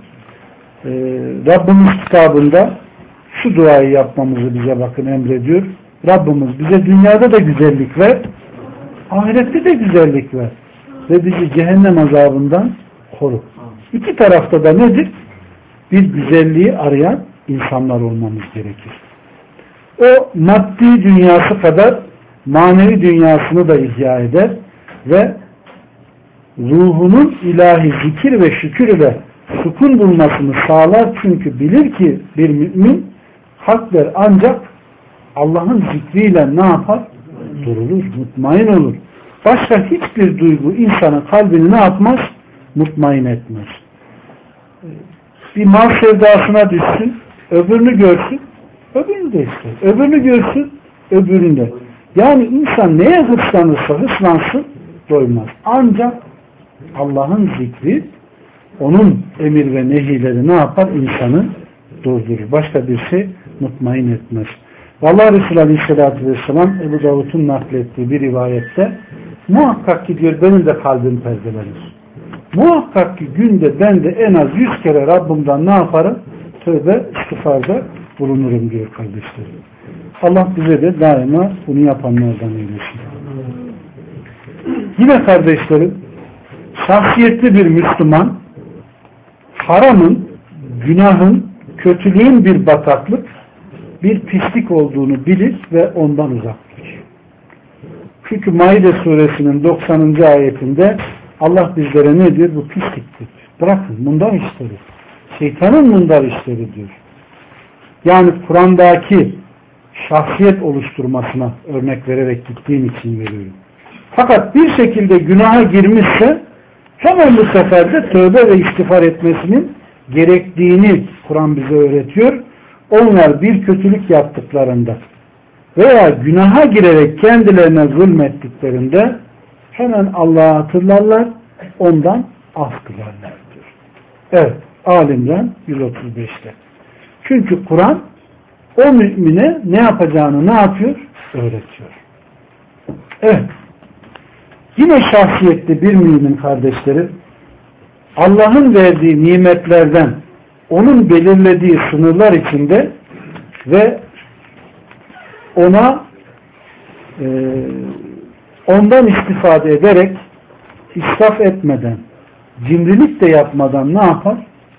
Rabbimiz kitabında şu duayı yapmamızı bize bakın emrediyor. Rabbimiz bize dünyada da güzellik ver, ahirette de güzellik ver ve bizi cehennem azabından koru. İki tarafta da nedir? Bir güzelliği arayan insanlar olmamız gerekir. O maddi dünyası kadar manevi dünyasını da ihya eder ve ruhunun ilahi zikir ve şükür ile sükun bulmasını sağlar. Çünkü bilir ki bir mümin haklar ancak Allah'ın zikriyle ne yapar? Durulur, mutmain olur. Başka hiçbir duygu insanın kalbini ne yapmaz? Mutmain etmez. Bir mal sevdasına düşsün, öbürünü görsün, öbürünü de ister. Öbürünü görsün, öbürünü de. Yani insan neye hırslanırsa hırslansın doymaz. Ancak Allah'ın zikri, onun emir ve nehileri ne yapar? İnsanı durdurur. Başka bir şey mutmain etmez. Allah Resulü Aleyhisselatü Vesselam Ebu Davud'un naklettiği bir rivayette muhakkak ki diyor benim de kalbim perdelenir. Muhakkak ki günde ben de en az 100 kere Rabbimden ne yaparım? Tövbe istiğfarda bulunurum diyor kardeşlerim. Allah bize de daima bunu yapanlardan eylesin. Yine kardeşlerim, şahsiyetli bir Müslüman haramın, günahın, kötülüğün bir bataklık, bir pislik olduğunu bilir ve ondan uzak durur. Çünkü Maide suresinin 90. ayetinde Allah bizlere ne diyor? Bu pisliktir. Bırakın mundar işleri. Şeytanın mundar işleri diyor. Yani Kur'an'daki şahsiyet oluşturmasına örnek vererek gittiğim için veriyorum. Fakat bir şekilde günaha girmişse hemen bu sefer de tövbe ve istiğfar etmesinin gerektiğini Kur'an bize öğretiyor. Onlar bir kötülük yaptıklarında veya günaha girerek kendilerine zulmettiklerinde hemen Allah'ı hatırlarlar, ondan af dilerler diyor. Evet, Ali İmran 135'te. Çünkü Kur'an o mümine ne yapacağını ne yapıyor? Öğretiyor. Evet. Yine şahsiyetli bir mümin kardeşlerim, Allah'ın verdiği nimetlerden onun belirlediği sınırlar içinde ve ona ondan istifade ederek israf etmeden, cimrilik de yapmadan ne yapar?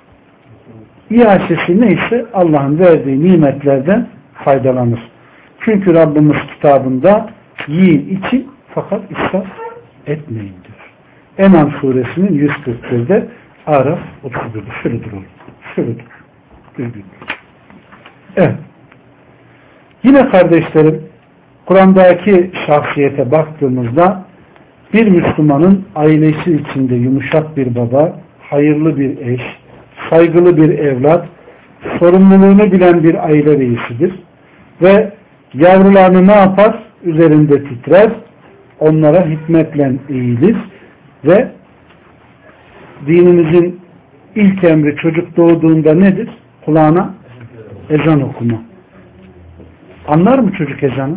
İaşesi neyse Allah'ın verdiği nimetlerden faydalanır. Çünkü Rabbimiz kitabında yiyin için fakat israf etmeyin diyor. En'am suresinin 141'de Araf 31'de şurudur oğlum. Şurudur. Düzgün. Evet. Yine kardeşlerim Kur'an'daki şahsiyete baktığımızda bir Müslümanın ailesi içinde yumuşak bir baba, hayırlı bir eş, saygılı bir evlat, sorumluluğunu bilen bir aile reisidir. Ve yavrularını ne yapar? Üzerinde titrer, onlara hikmetle eğilir ve dinimizin ilk emri çocuk doğduğunda nedir? Kulağına ezan okuma. Anlar mı çocuk ezanı?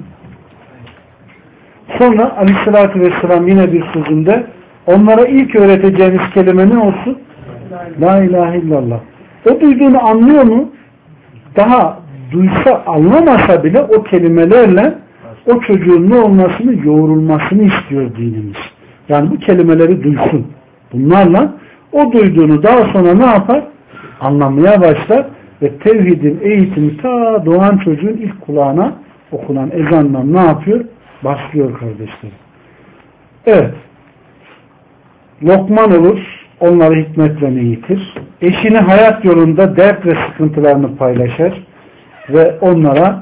Sonra Aleyhisselatü Vesselam yine bir sözünde onlara ilk öğreteceğiniz kelime ne olsun? La ilahe illallah. O duyduğunu anlıyor mu? Daha duysa anlamasa bile o kelimelerle o çocuğun ne olmasını, yoğrulmasını istiyor dinimiz. Yani bu kelimeleri duysun. Bunlarla o duyduğunu daha sonra ne yapar? Anlamaya başlar ve tevhidin eğitimi ta doğan çocuğun ilk kulağına okunan ezanla ne yapıyor? Başlıyor kardeşlerim. Evet. Lokman olur, onları hikmetle eğitir. Eşini hayat yolunda dert ve sıkıntılarını paylaşır ve onlara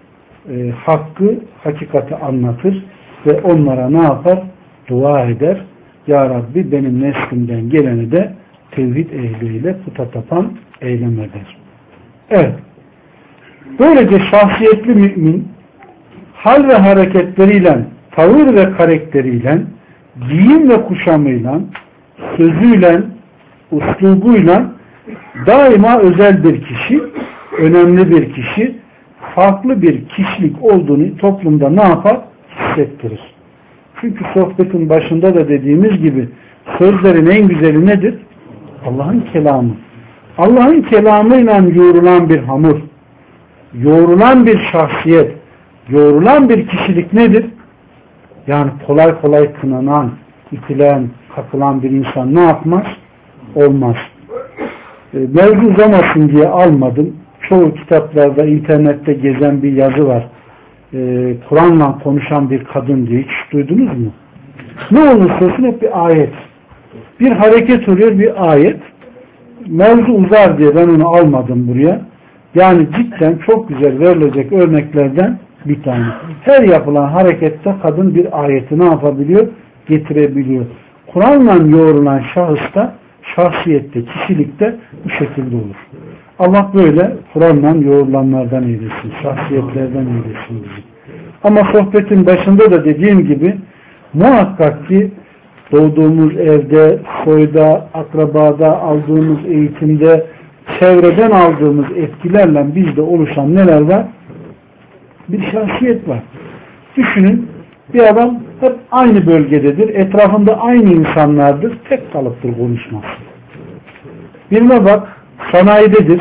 hakkı, hakikati anlatır ve onlara ne yapar? Dua eder. Ya Rabbi benim neslimden geleni de tevhid ehliyle puta tapan eyleme der. Evet. Böylece şahsiyetli mümin hal ve hareketleriyle, tavır ve karakteriyle, giyim ve kuşamıyla, sözüyle, uslubuyla daima özel bir kişi, önemli bir kişi, farklı bir kişilik olduğunu toplumda ne yapar? Hissettirir. Çünkü sohbetin başında da dediğimiz gibi sözlerin en güzeli nedir? Allah'ın kelamı. Allah'ın kelamıyla yoğrulan bir hamur, yoğrulan bir şahsiyet, yoğrulan bir kişilik nedir? Yani kolay kolay kınanan, itilen, kakılan bir insan ne yapmaz? Olmaz. Mevzu uzamasın diye almadım. Çoğu kitaplarda, internette gezen bir yazı var. Kur'an'la konuşan bir kadın diye. Hiç duydunuz mu? Ne olursa olsun hep bir ayet. Bir hareket oluyor, bir ayet. Mevzu uzar diye ben onu almadım buraya. Yani cidden çok güzel verilecek örneklerden bir tane. Her yapılan harekette kadın bir ayeti ne yapabiliyor? Getirebiliyor. Kur'an'la yoğrulan şahısta, şahsiyette, kişilikte bu şekilde olur. Allah böyle Kur'an'la yoğrulanlardan eylesin, şahsiyetlerden eylesin bizi. Ama sohbetin başında da dediğim gibi muhakkak ki doğduğumuz evde, soyda, akrabada, aldığımız eğitimde, çevreden aldığımız etkilerle bizde oluşan neler var? Bir şahsiyet var. Düşünün, bir adam hep aynı bölgededir, etrafında aynı insanlardır, tek kalıptır konuşması. Birine bak, sanayidedir,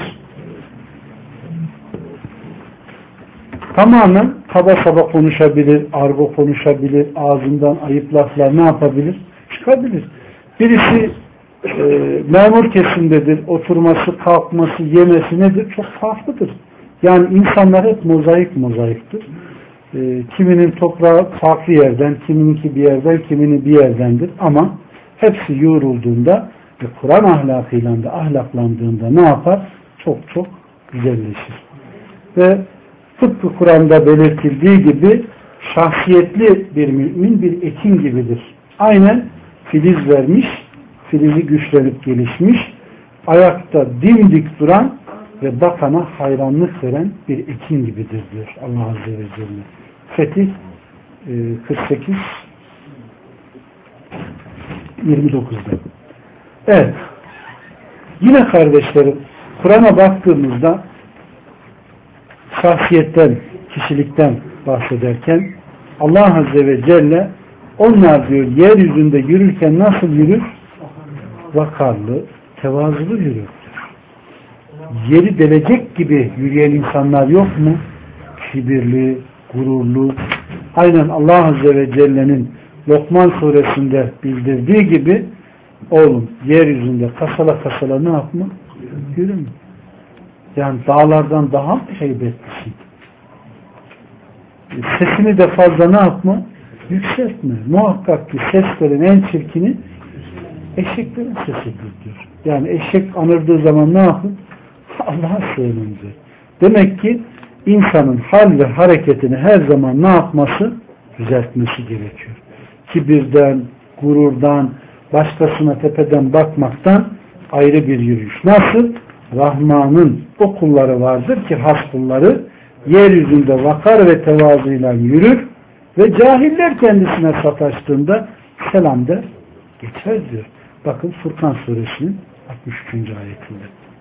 tamamen kaba saba konuşabilir, argo konuşabilir, ağzından ayıp laflar ne yapabilir? Çıkabilir. Birisi memur kesimdedir, oturması, kalkması, yemesi nedir? Çok farklıdır. Yani insanlar hep mozaiktir. Kiminin toprağı farklı yerden, kimininki bir yerden, kiminin bir yerdendir. Ama hepsi yoğrulduğunda ve Kur'an ahlakıyla da ahlaklandığında ne yapar? Çok çok güzelleşir. Ve Tıpkı Kur'an'da belirtildiği gibi şahsiyetli bir mümin bir ekin gibidir. Aynen filiz vermiş, filizi güçlenip gelişmiş, ayakta dimdik duran ve bakana hayranlık veren bir ekin gibidir diyor Allah Azze ve Celle. Fetih 48 29'da. Evet. Yine kardeşlerim, Kur'an'a baktığımızda şahsiyetten, kişilikten bahsederken Allah Azze ve Celle onlar diyor yeryüzünde yürürken nasıl yürür? Vakarlı, tevazulu yürür. Yeri delecek gibi yürüyen insanlar yok mu? Kibirli, gururlu. Aynen Allah Azze ve Celle'nin Lokman suresinde bildirdiği gibi oğlum yeryüzünde kasala kasala ne yapma? Yürüme. Yani dağlardan daha mı heybetlisin? Sesini de fazla ne yapma? Yükseltme. Muhakkak ki seslerin en çirkini eşeklerin sesidir diyor. Yani eşek anırdığı zaman ne yapın? Allah'a sığınınca. Demek ki insanın hal ve hareketini her zaman ne yapması? Düzeltmesi gerekiyor. Kibirden, gururdan, başkasına tepeden bakmaktan ayrı bir yürüyüş. Nasıl? Rahman'ın o kulları vardır ki has kulları yeryüzünde vakar ve tevazuyla yürür ve cahiller kendisine sataştığında selam der, geçer diyor. Bakın Furkan suresinin 63. ayetinde.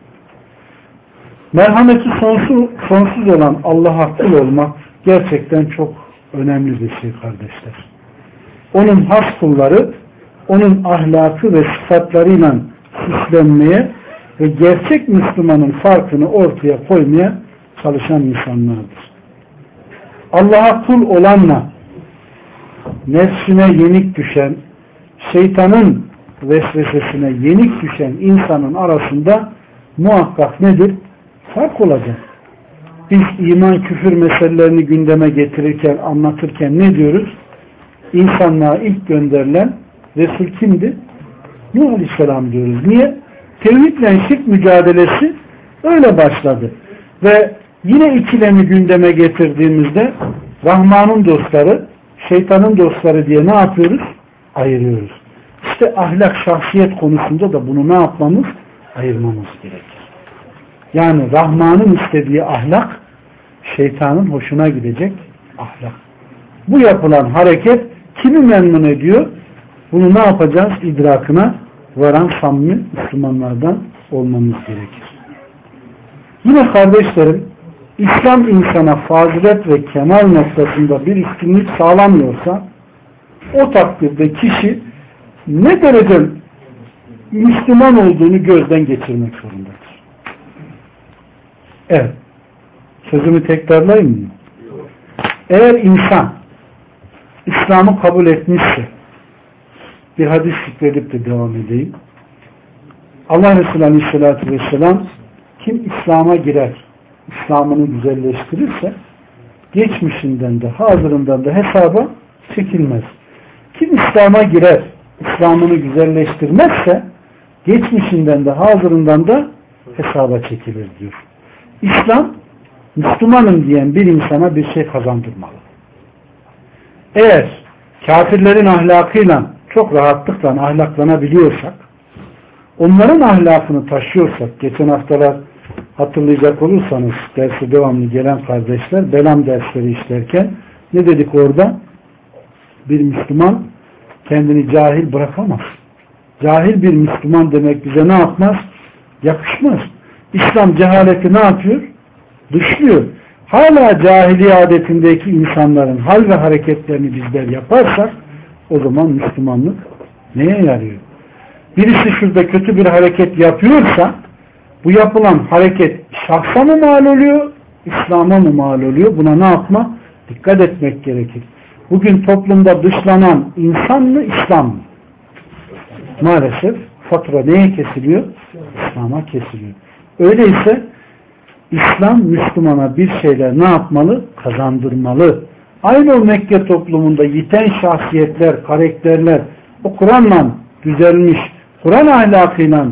Merhameti sonsuz olan Allah'a kul olmak gerçekten çok önemli bir şey kardeşler. Onun has kulları onun ahlakı ve sıfatlarıyla süslenmeye ve gerçek Müslümanın farkını ortaya koymaya çalışan insanlardır. Allah'a kul olanla nefsine yenik düşen, şeytanın vesvesesine yenik düşen insanın arasında muhakkak nedir? Fark olacak. Biz iman küfür meselelerini gündeme getirirken, anlatırken ne diyoruz? İnsanlığa ilk gönderilen Resul kimdi? Nuh Aleyhisselam diyoruz. Niye? Tevhidle şirk mücadelesi öyle başladı. Ve yine ikilemi gündeme getirdiğimizde Rahman'ın dostları, şeytanın dostları diye ne yapıyoruz? Ayırıyoruz. İşte ahlak, şahsiyet konusunda da bunu ne yapmamız? Ayırmamız gerekir. Yani Rahman'ın istediği ahlak, şeytanın hoşuna gidecek ahlak. Bu yapılan hareket kimi memnun ediyor? Bunu ne yapacağız? İdrakına varan samimi Müslümanlardan olmamız gerekir. Yine kardeşlerim, İslam insana fazilet ve kemal noktasında bir üstünlük sağlamıyorsa o takdirde kişi ne derece Müslüman olduğunu gözden geçirmek zorundadır. Evet. Sözümü tekrarlayayım mı? Eğer insan İslam'ı kabul etmişse bir hadis zikredip de devam edeyim. Allah Resulü Aleyhisselatü Vesselam kim İslam'a girer, İslam'ını güzelleştirirse geçmişinden de hazırından da hesaba çekilmez. Kim İslam'a girer, İslam'ını güzelleştirmezse geçmişinden de hazırından da hesaba çekilir diyor. İslam Müslümanım diyen bir insana bir şey kazandırmalı. Eğer kafirlerin ahlakıyla çok rahatlıkla ahlaklanabiliyorsak, onların ahlakını taşıyorsak, geçen haftalar hatırlayacak olursanız derse devamlı gelen kardeşler Belam dersleri işlerken ne dedik orada? Bir Müslüman kendini cahil bırakamaz. Cahil bir Müslüman demek bize ne yapmaz? Yakışmaz. İslam cehaleti ne yapıyor? Dışlıyor. Hala cahiliye adetindeki insanların hal ve hareketlerini bizler yaparsak o zaman Müslümanlık neye yarıyor? Birisi şurada kötü bir hareket yapıyorsa bu yapılan hareket şahsa mı mal oluyor? İslam'a mı mal oluyor? Buna ne yapma? Dikkat etmek gerekir. Bugün toplumda dışlanan insan mı? İslam mı? Maalesef fatura neye kesiliyor? İslam'a kesiliyor. Öyleyse İslam Müslümana bir şeyler ne yapmalı? Kazandırmalı. Aynı o Mekke toplumunda yiten şahsiyetler, karakterler o Kur'an'la düzelmiş, Kur'an ahlakıyla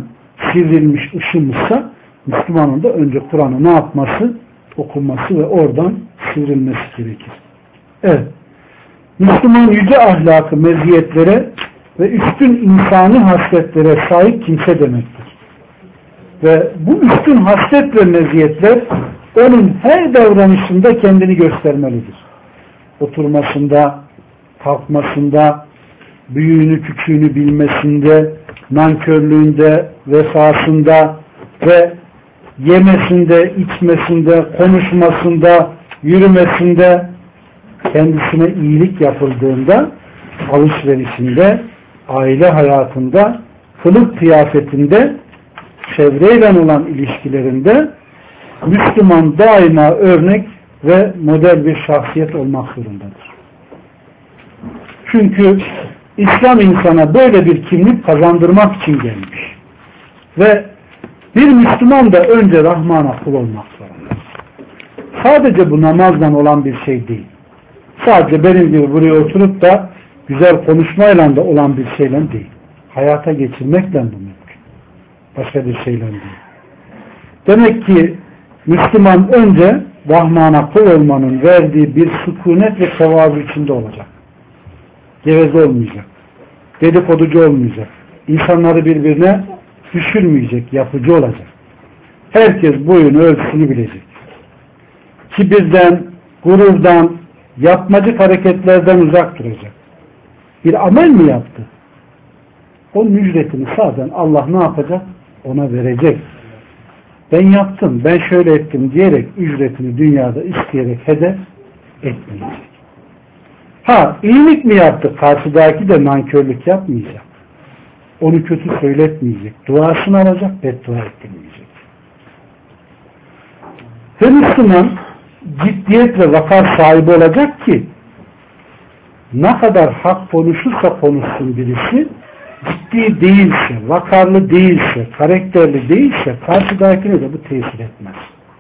sivrilmiş, ışınmışsa Müslümanın da önce Kur'an'ı ne yapması? Okuması ve oradan sivrilmesi gerekir. Evet. Müslüman yüce ahlakı, meziyetlere ve üstün insani hasletlere sahip kimse demektir. Ve bu üstün haslet ve meziyetler onun her davranışında kendini göstermelidir. Oturmasında, kalkmasında, büyüğünü küçüğünü bilmesinde, nankörlüğünde, vefasında ve yemesinde, içmesinde, konuşmasında, yürümesinde, kendisine iyilik yapıldığında, alışverişinde, aile hayatında, kılık kıyafetinde, çevreyle olan ilişkilerinde Müslüman daima örnek ve model bir şahsiyet olmak zorundadır. Çünkü İslam insana böyle bir kimlik kazandırmak için gelmiş. Ve bir Müslüman da önce Rahman'a kul olmak zorunda. Sadece bu namazdan olan bir şey değil. Sadece benim gibi buraya oturup da güzel konuşmayla da olan bir şeyle değil. Hayata geçirmekle bu mümkün. Başka bir şeyle değil. Demek ki Müslüman önce Rahman'a kul olmanın verdiği bir sükunet ve tevazu içinde olacak. Geveze olmayacak. Dedikoducu olmayacak. İnsanları birbirine düşürmeyecek. Yapıcı olacak. Herkes boyunu ölçüsünü bilecek. Kibirden, gururdan, yapmacık hareketlerden uzak duracak. Bir amel mi yaptı? Onun ücretini zaten Allah ne yapacak? Ona verecek. Ben yaptım, ben şöyle ettim diyerek ücretini dünyada isteyerek hedef etmeyecek. Ha, iyilik mi yaptı? Karşıdaki de nankörlük yapmayacak. Onu kötü söyletmeyecek. Duasını alacak, beddua ettirmeyecek. Ve Müslüman ciddiyet ve vakar sahibi olacak ki ne kadar hak konuşursa konuşsun birisi, ciddi değilse, vakarlı değilse, karakterli değilse karşıdakine de bu tesir etmez.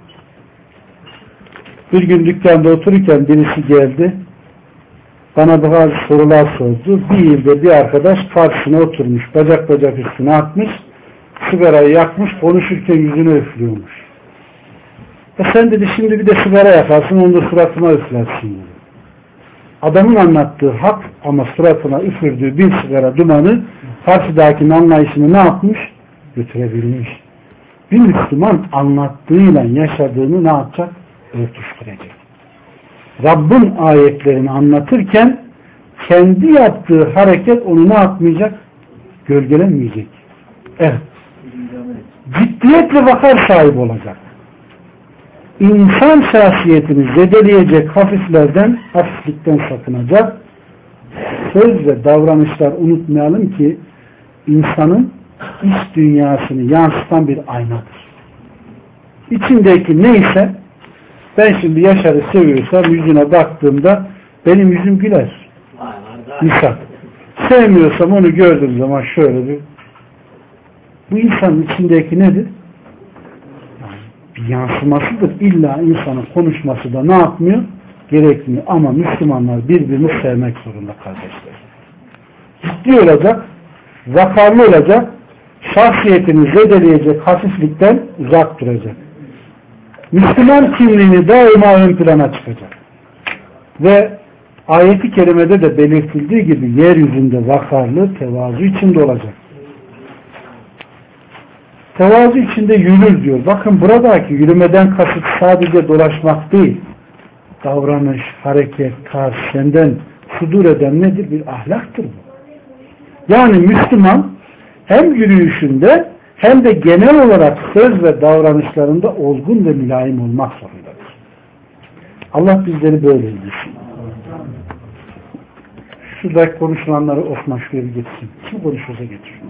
Bir gün dükkanda otururken birisi geldi, bana bazı sorular sordu. Bir ilde bir arkadaş karşısına oturmuş, bacak bacak üstüne atmış, sigarayı yakmış, konuşurken yüzüne üflüyormuş. Sen dedi şimdi bir de sigara yakarsın, onu da suratına üflersin dedi. Adamın anlattığı hak ama suratına üfürdüğü bir sigara dumanı karşıdakinin anlayışını ne yapmış? Götürebilmiş. Bir Müslüman anlattığıyla yaşadığını ne yapacak? Örtüştürecek. Rabbin ayetlerini anlatırken kendi yaptığı hareket onu ne yapmayacak? Gölgelenmeyecek. Evet. Ciddiyet ve vakar sahibi olacak. İnsan şahsiyetini zedeleyecek hafiflikten sakınacak. Söz ve davranışlar unutmayalım ki insanın iç dünyasını yansıtan bir aynadır. İçindeki neyse ben şimdi Yaşar'ı seviyorsam yüzüne baktığımda benim yüzüm güler. Misal. Sevmiyorsam onu gördüğüm zaman şöyle bu insanın içindeki nedir? Bir yansımasıdır. İlla insanın konuşması da ne yapmıyor? Gerekmiyor. Ama Müslümanlar birbirini sevmek zorunda kardeşler. Ciddi olacak, vakarlı olacak, şahsiyetini zedeleyecek hafiflikten uzak duracak. Müslüman kimliğini daima ön plana çıkacak. Ve ayeti kerimede de belirtildiği gibi yeryüzünde vakarlı, tevazu içinde olacak. Tevazu içinde yürür diyor. Bakın buradaki yürümeden kasıt sadece dolaşmak değil. Davranış, hareket, tarz, senden sudur eden nedir? Bir ahlaktır bu. Yani Müslüman hem yürüyüşünde hem de genel olarak söz ve davranışlarında olgun ve mülayim olmak zorundadır. Allah bizleri böyle eylesin. Şuradaki konuşulanları Osman şuraya bir getirsin. Kim konuşursa getirsin.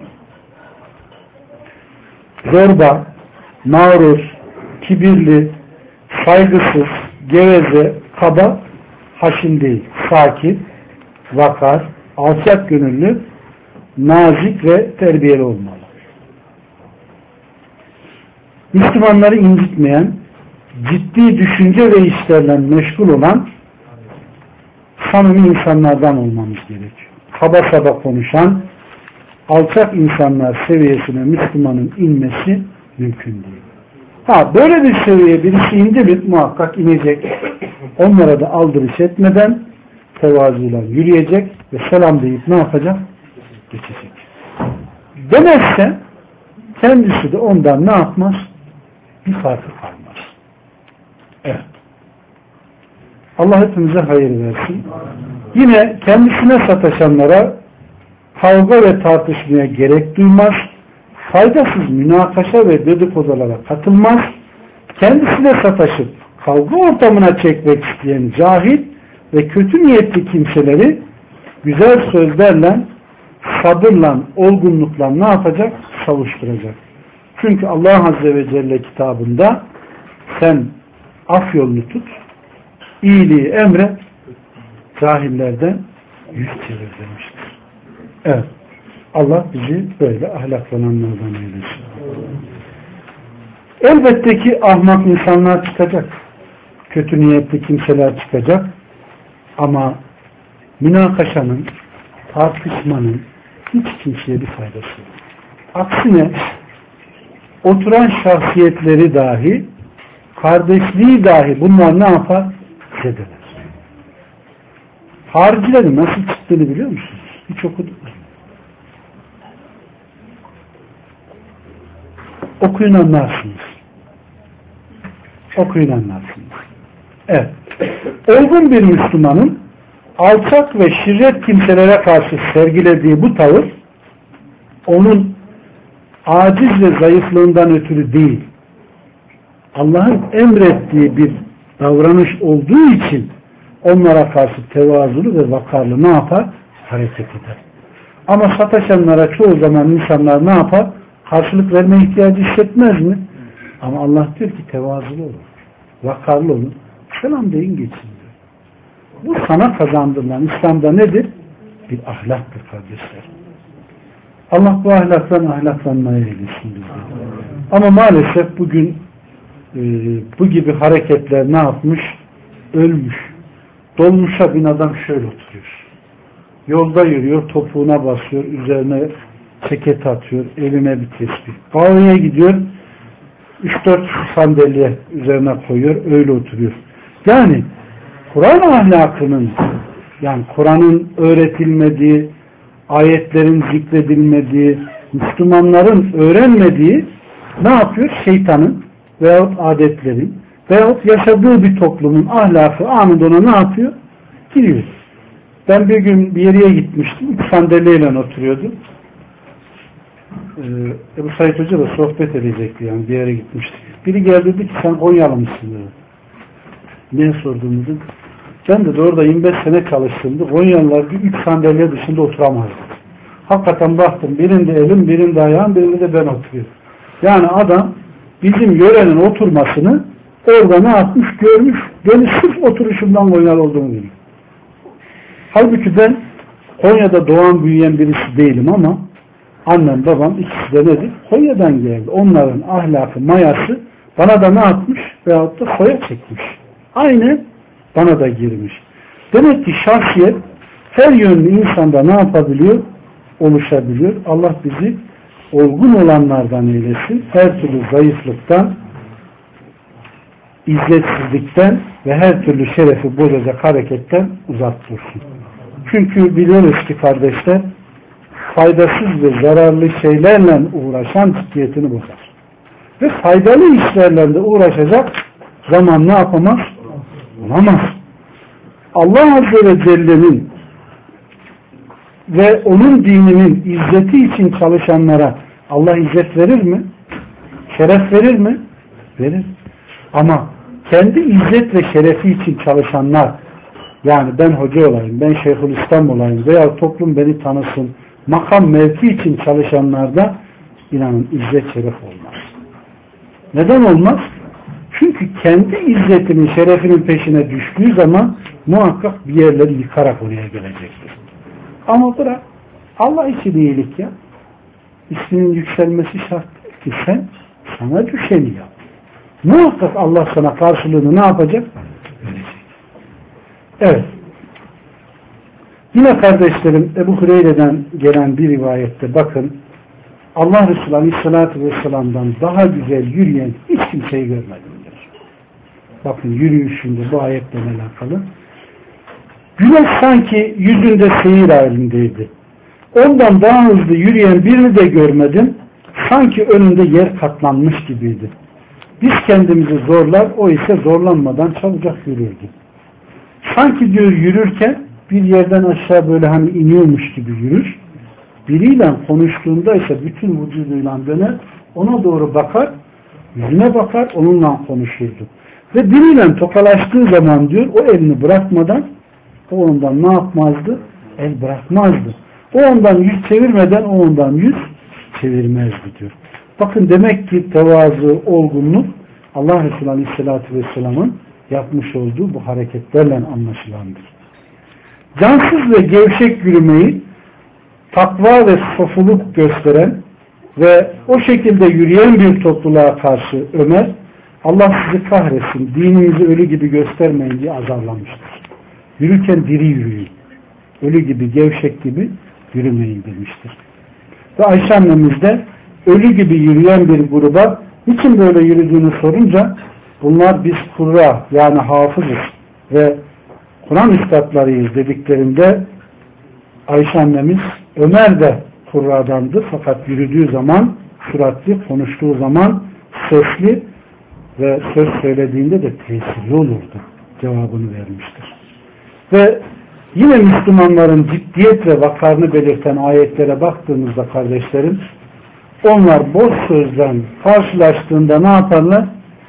Zorba, mağrur, kibirli, saygısız, geveze, kaba, haşin değil, sakin, vakar, alçak gönüllü, nazik ve terbiyeli olmalı. Müslümanları incitmeyen, ciddi düşünce ve işlerle meşgul olan samimi insanlardan olmamız gerekiyor. Kaba saba konuşan, alçak insanlar seviyesine Müslümanın inmesi mümkün değil. Böyle bir seviyeye birisi indi mi muhakkak inecek. Onlara da aldırış etmeden tevazuyla yürüyecek ve selam deyip ne yapacak? Geçecek. Demezse kendisi de ondan ne yapmaz? Bir farkı kalmaz. Evet. Allah hepimize hayır versin. Yine kendisine sataşanlara kavga ve tartışmaya gerek duymaz. Faydasız münakaşa ve dedikodulara katılmaz. Kendisine sataşıp kavga ortamına çekmek isteyen cahil ve kötü niyetli kimseleri güzel sözlerle, sabırla, olgunlukla ne yapacak? Savuşturacak. Çünkü Allah Azze ve Celle kitabında sen af yolunu tut, iyiliği emret, cahillerden yüz çevir demiştir. Evet. Allah bizi böyle ahlaklananlardan eylesin. Elbette ki ahmak insanlar çıkacak. Kötü niyetli kimseler çıkacak. Ama münakaşanın, tartışmanın hiç kimseye bir faydası yok. Aksine oturan şahsiyetleri dahi, kardeşliği dahi bunlar ne yapar? Zedeler. Haricilerin nasıl çıktığını biliyor musunuz? Hiç okuduk mu? Okuyun anlarsınız. Okuyun anlarsınız. Evet. Olgun bir Müslümanın alçak ve şirret kimselere karşı sergilediği bu tavır onun aciz ve zayıflığından ötürü değil, Allah'ın emrettiği bir davranış olduğu için onlara karşı tevazulu ve vakarlı ne yapar? Hareket eder. Ama sataşanlara çoğu zaman insanlar ne yapar? Karşılık verme ihtiyacı hissetmez mi? Ama Allah diyor ki tevazulu olun, vakarlı olun, selam deyin geçin diyor. Bu sana kazandırılan İslam'da nedir? Bir ahlaktır kardeşler. Allah bu ahlaktan ahlaklanmaya eylesin bizi. Ama maalesef bugün bu gibi hareketler ne yapmış? Ölmüş. Dolmuşa bin adam şöyle oturuyor. Yolda yürüyor, topuğuna basıyor, üzerine ceket atıyor, eline bir tesbih. Kahveye gidiyor, 3-4 sandalye üzerine koyuyor, öyle oturuyor. Yani Kur'an ahlakının, yani Kur'an'ın öğretilmediği, ayetlerin zikredilmediği, Müslümanların öğrenmediği ne yapıyor? Şeytanın veyahut adetlerin veyahut yaşadığı bir toplumun ahlakı anında ona ne yapıyor? Giriyor. Ben bir gün bir yere gitmiştim. 3 sandalyeyle oturuyordum. Ebu Said Hoca da sohbet edecekti, yani bir yere gitmiştik. Biri geldi dedi ki sen Konyalı mısın dedi. Niye sordum dedim. Ben de orada 25 sene çalıştığımda Konyalılar bir 3 sandalye dışında oturamazdı. Hakikaten baktım, birinde elim, birinde ayağım, birinde de ben oturuyorum. Yani adam bizim yörenin oturmasını orada ne yapmış, görmüş, beni sırf oturuşumdan Konyalı olduğumu biliyor. Halbuki ben Konya'da doğan büyüyen birisi değilim ama annem babam ikisi de nedir? Konya'dan geldi. Onların ahlakı, mayası bana da ne yapmış? Veyahut da soya çekmiş. Aynı bana da girmiş. Demek ki şahsiyet her yönlü insanda ne yapabiliyor? Oluşabiliyor. Allah bizi olgun olanlardan eylesin. Her türlü zayıflıktan, izzetsizlikten ve her türlü şerefi bozacak hareketten uzak dursun. Çünkü biliyoruz ki kardeşler, faydasız ve zararlı şeylerle uğraşan ciddiyetini bozar. Ve faydalı işlerle de uğraşacak zaman ne yapamaz? Olamaz. Allah Azze ve Celle'nin ve onun dininin izzeti için çalışanlara Allah izzet verir mi? Şeref verir mi? Verir. Ama kendi izzet ve şerefi için çalışanlar, yani ben hoca olayım, ben Şeyhülislam olayım veya toplum beni tanısın, makam mevki için çalışanlarda inanın izzet şeref olmaz. Neden olmaz? Çünkü kendi izzetinin, şerefinin peşine düştüğü zaman muhakkak bir yerleri yıkarak oraya gelecektir. Ama bırak, Allah için iyilik yap. İsminin yükselmesi şart değil ki, sen sana düşeni yap. Muhakkak Allah sana karşılığını ne yapacak? Verecek. Evet. Yine kardeşlerim, Ebu Hureyre'den gelen bir rivayette bakın, Allah Resulü Aleyhisselatü Vesselam'dan daha güzel yürüyen hiç kimseyi görmedim diyor. Bakın yürüyüşünde bu ayetle alakalı. Güneş sanki yüzünde seyir halindeydi. Ondan daha hızlı yürüyen birini de görmedim. Sanki önünde yer katlanmış gibiydi. Biz kendimizi zorlar, o ise zorlanmadan çabucak yürürdü. Sanki diyor yürürken bir yerden aşağı böyle hani iniyormuş gibi yürür. Biriyle konuştuğunda ise bütün vücuduyla döner, ona doğru bakar, yüzüne bakar, onunla konuşurdu. Ve biriyle tokalaştığı zaman diyor, o elini bırakmadan, o ondan ne yapmazdı? El bırakmazdı. O ondan yüz çevirmeden, o ondan yüz çevirmezdi diyor. Bakın demek ki tevazu, olgunluk Allah Resulü Aleyhisselatü Vesselam'ın yapmış olduğu bu hareketlerle anlaşılandır. Cansız ve gevşek yürümeyi takva ve sofuluk gösteren ve o şekilde yürüyen bir topluluğa karşı Ömer, Allah sizi kahretsin, dininizi ölü gibi göstermeyin diye azarlamıştır. Yürürken diri yürüyün. Ölü gibi, gevşek gibi yürümeyin demiştir. Ve Ayşe annemiz de ölü gibi yürüyen bir gruba niçin böyle yürüdüğünü sorunca bunlar biz kurra yani hafızız ve Kur'an üstadlarıyız dediklerinde Ayşe annemiz Ömer de kurradandı fakat yürüdüğü zaman süratli, konuştuğu zaman sesli ve söz söylediğinde de tesirli olurdu cevabını vermiştir. Ve yine Müslümanların ciddiyet ve vakarını belirten ayetlere baktığımızda kardeşlerim, onlar boş sözden karşılaştığında ne yaparlar?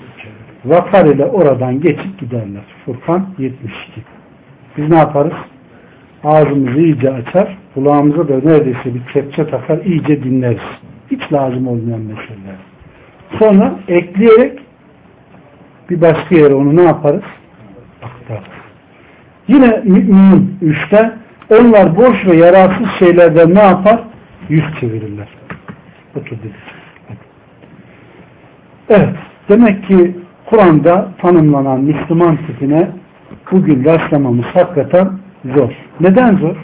Vakar ile oradan geçip giderler. Furkan 72. Biz ne yaparız? Ağzımızı iyice açar, kulağımıza da neredeyse bir kepçe takar, iyice dinleriz. Hiç lazım olmayan meseleler. Sonra ekleyerek bir başka yere onu ne yaparız? Aktarırız. Yine Mü'min 3'te onlar boş ve yararsız şeylerden ne yapar? Yüz çevirirler. Otur dedik. Evet. Demek ki Kur'an'da tanımlanan Müslüman tipine bugün rastlamamız hakikaten zor. Neden zor?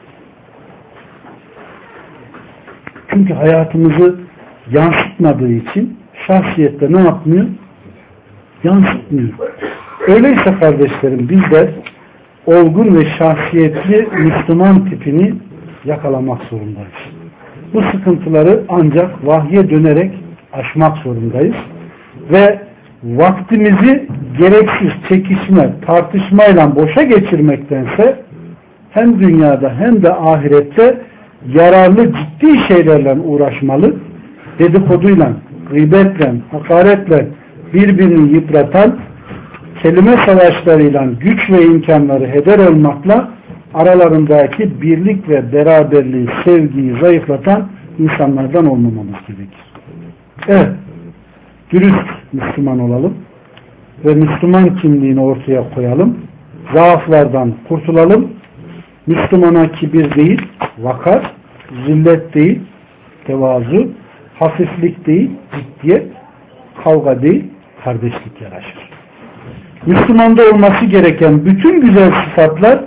Çünkü hayatımızı yansıtmadığı için şahsiyette ne yapmıyor? Yansıtmıyor. Öyleyse kardeşlerim biz de olgun ve şahsiyetli Müslüman tipini yakalamak zorundayız. Bu sıkıntıları ancak vahye dönerek aşmak zorundayız. Ve vaktimizi gereksiz çekişme, tartışmayla boşa geçirmektense hem dünyada hem de ahirette yararlı ciddi şeylerle uğraşmalı, dedikoduyla, gıybetle, hakaretle birbirini yıpratan kelime savaşlarıyla güç ve imkanları heder olmakla aralarındaki birlik ve beraberliği, sevgiyi zayıflatan insanlardan olmamamız gerekir. Evet, dürüst Müslüman olalım ve Müslüman kimliğini ortaya koyalım. Zaaflardan kurtulalım. Müslümana kibir değil, vakar, zillet değil, tevazu, hafiflik değil, ciddiyet, kavga değil, kardeşlik yaraşır. Müslümanda olması gereken bütün güzel sıfatlar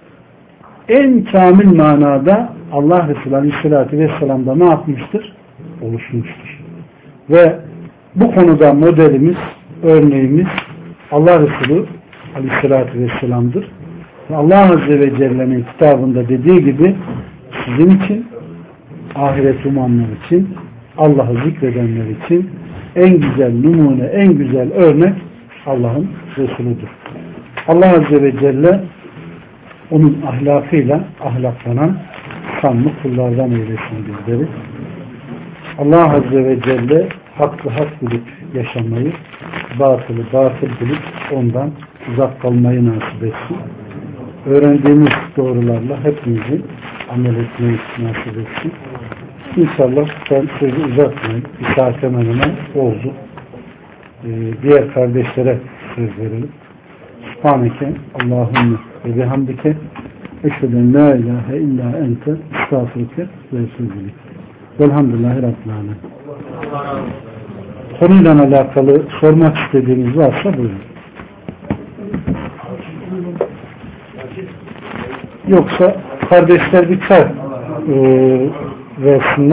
en kamil manada Allah Resulü Aleyhisselatü Vesselam'da ne yapmıştır? Oluşmuştur. Ve bu konuda modelimiz, örneğimiz Allah Resulü Aleyhisselatü Vesselam'dır. Ve Allah Azze ve Celle'nin kitabında dediği gibi sizin için, ahiret umanlar için, Allah'ı zikredenler için en güzel numune, en güzel örnek Allah'ın Resulüdür. Allah Azze ve Celle onun ahlakıyla ahlaklanan sanlı kullardan eylesin bizleri. Allah Azze ve Celle hakkı hak bilip yaşamayı, batılı batıl bilip ondan uzak kalmayı nasip etsin. Öğrendiğimiz doğrularla hepimizi amel etmeyi nasip etsin. İnşallah ben sözü uzatmayayım. Bir saat hemen oldu. Diğer kardeşlere söz verelim. Subhaneke Allahümme ve bihamdike eşheden la ilahe illa ente estağfurüke ve esûzülük. Velhamdülillahi Rabbil âlemin. Konuyla alakalı sormak istediğiniz varsa buyurun. Yoksa kardeşler bir çay versinler.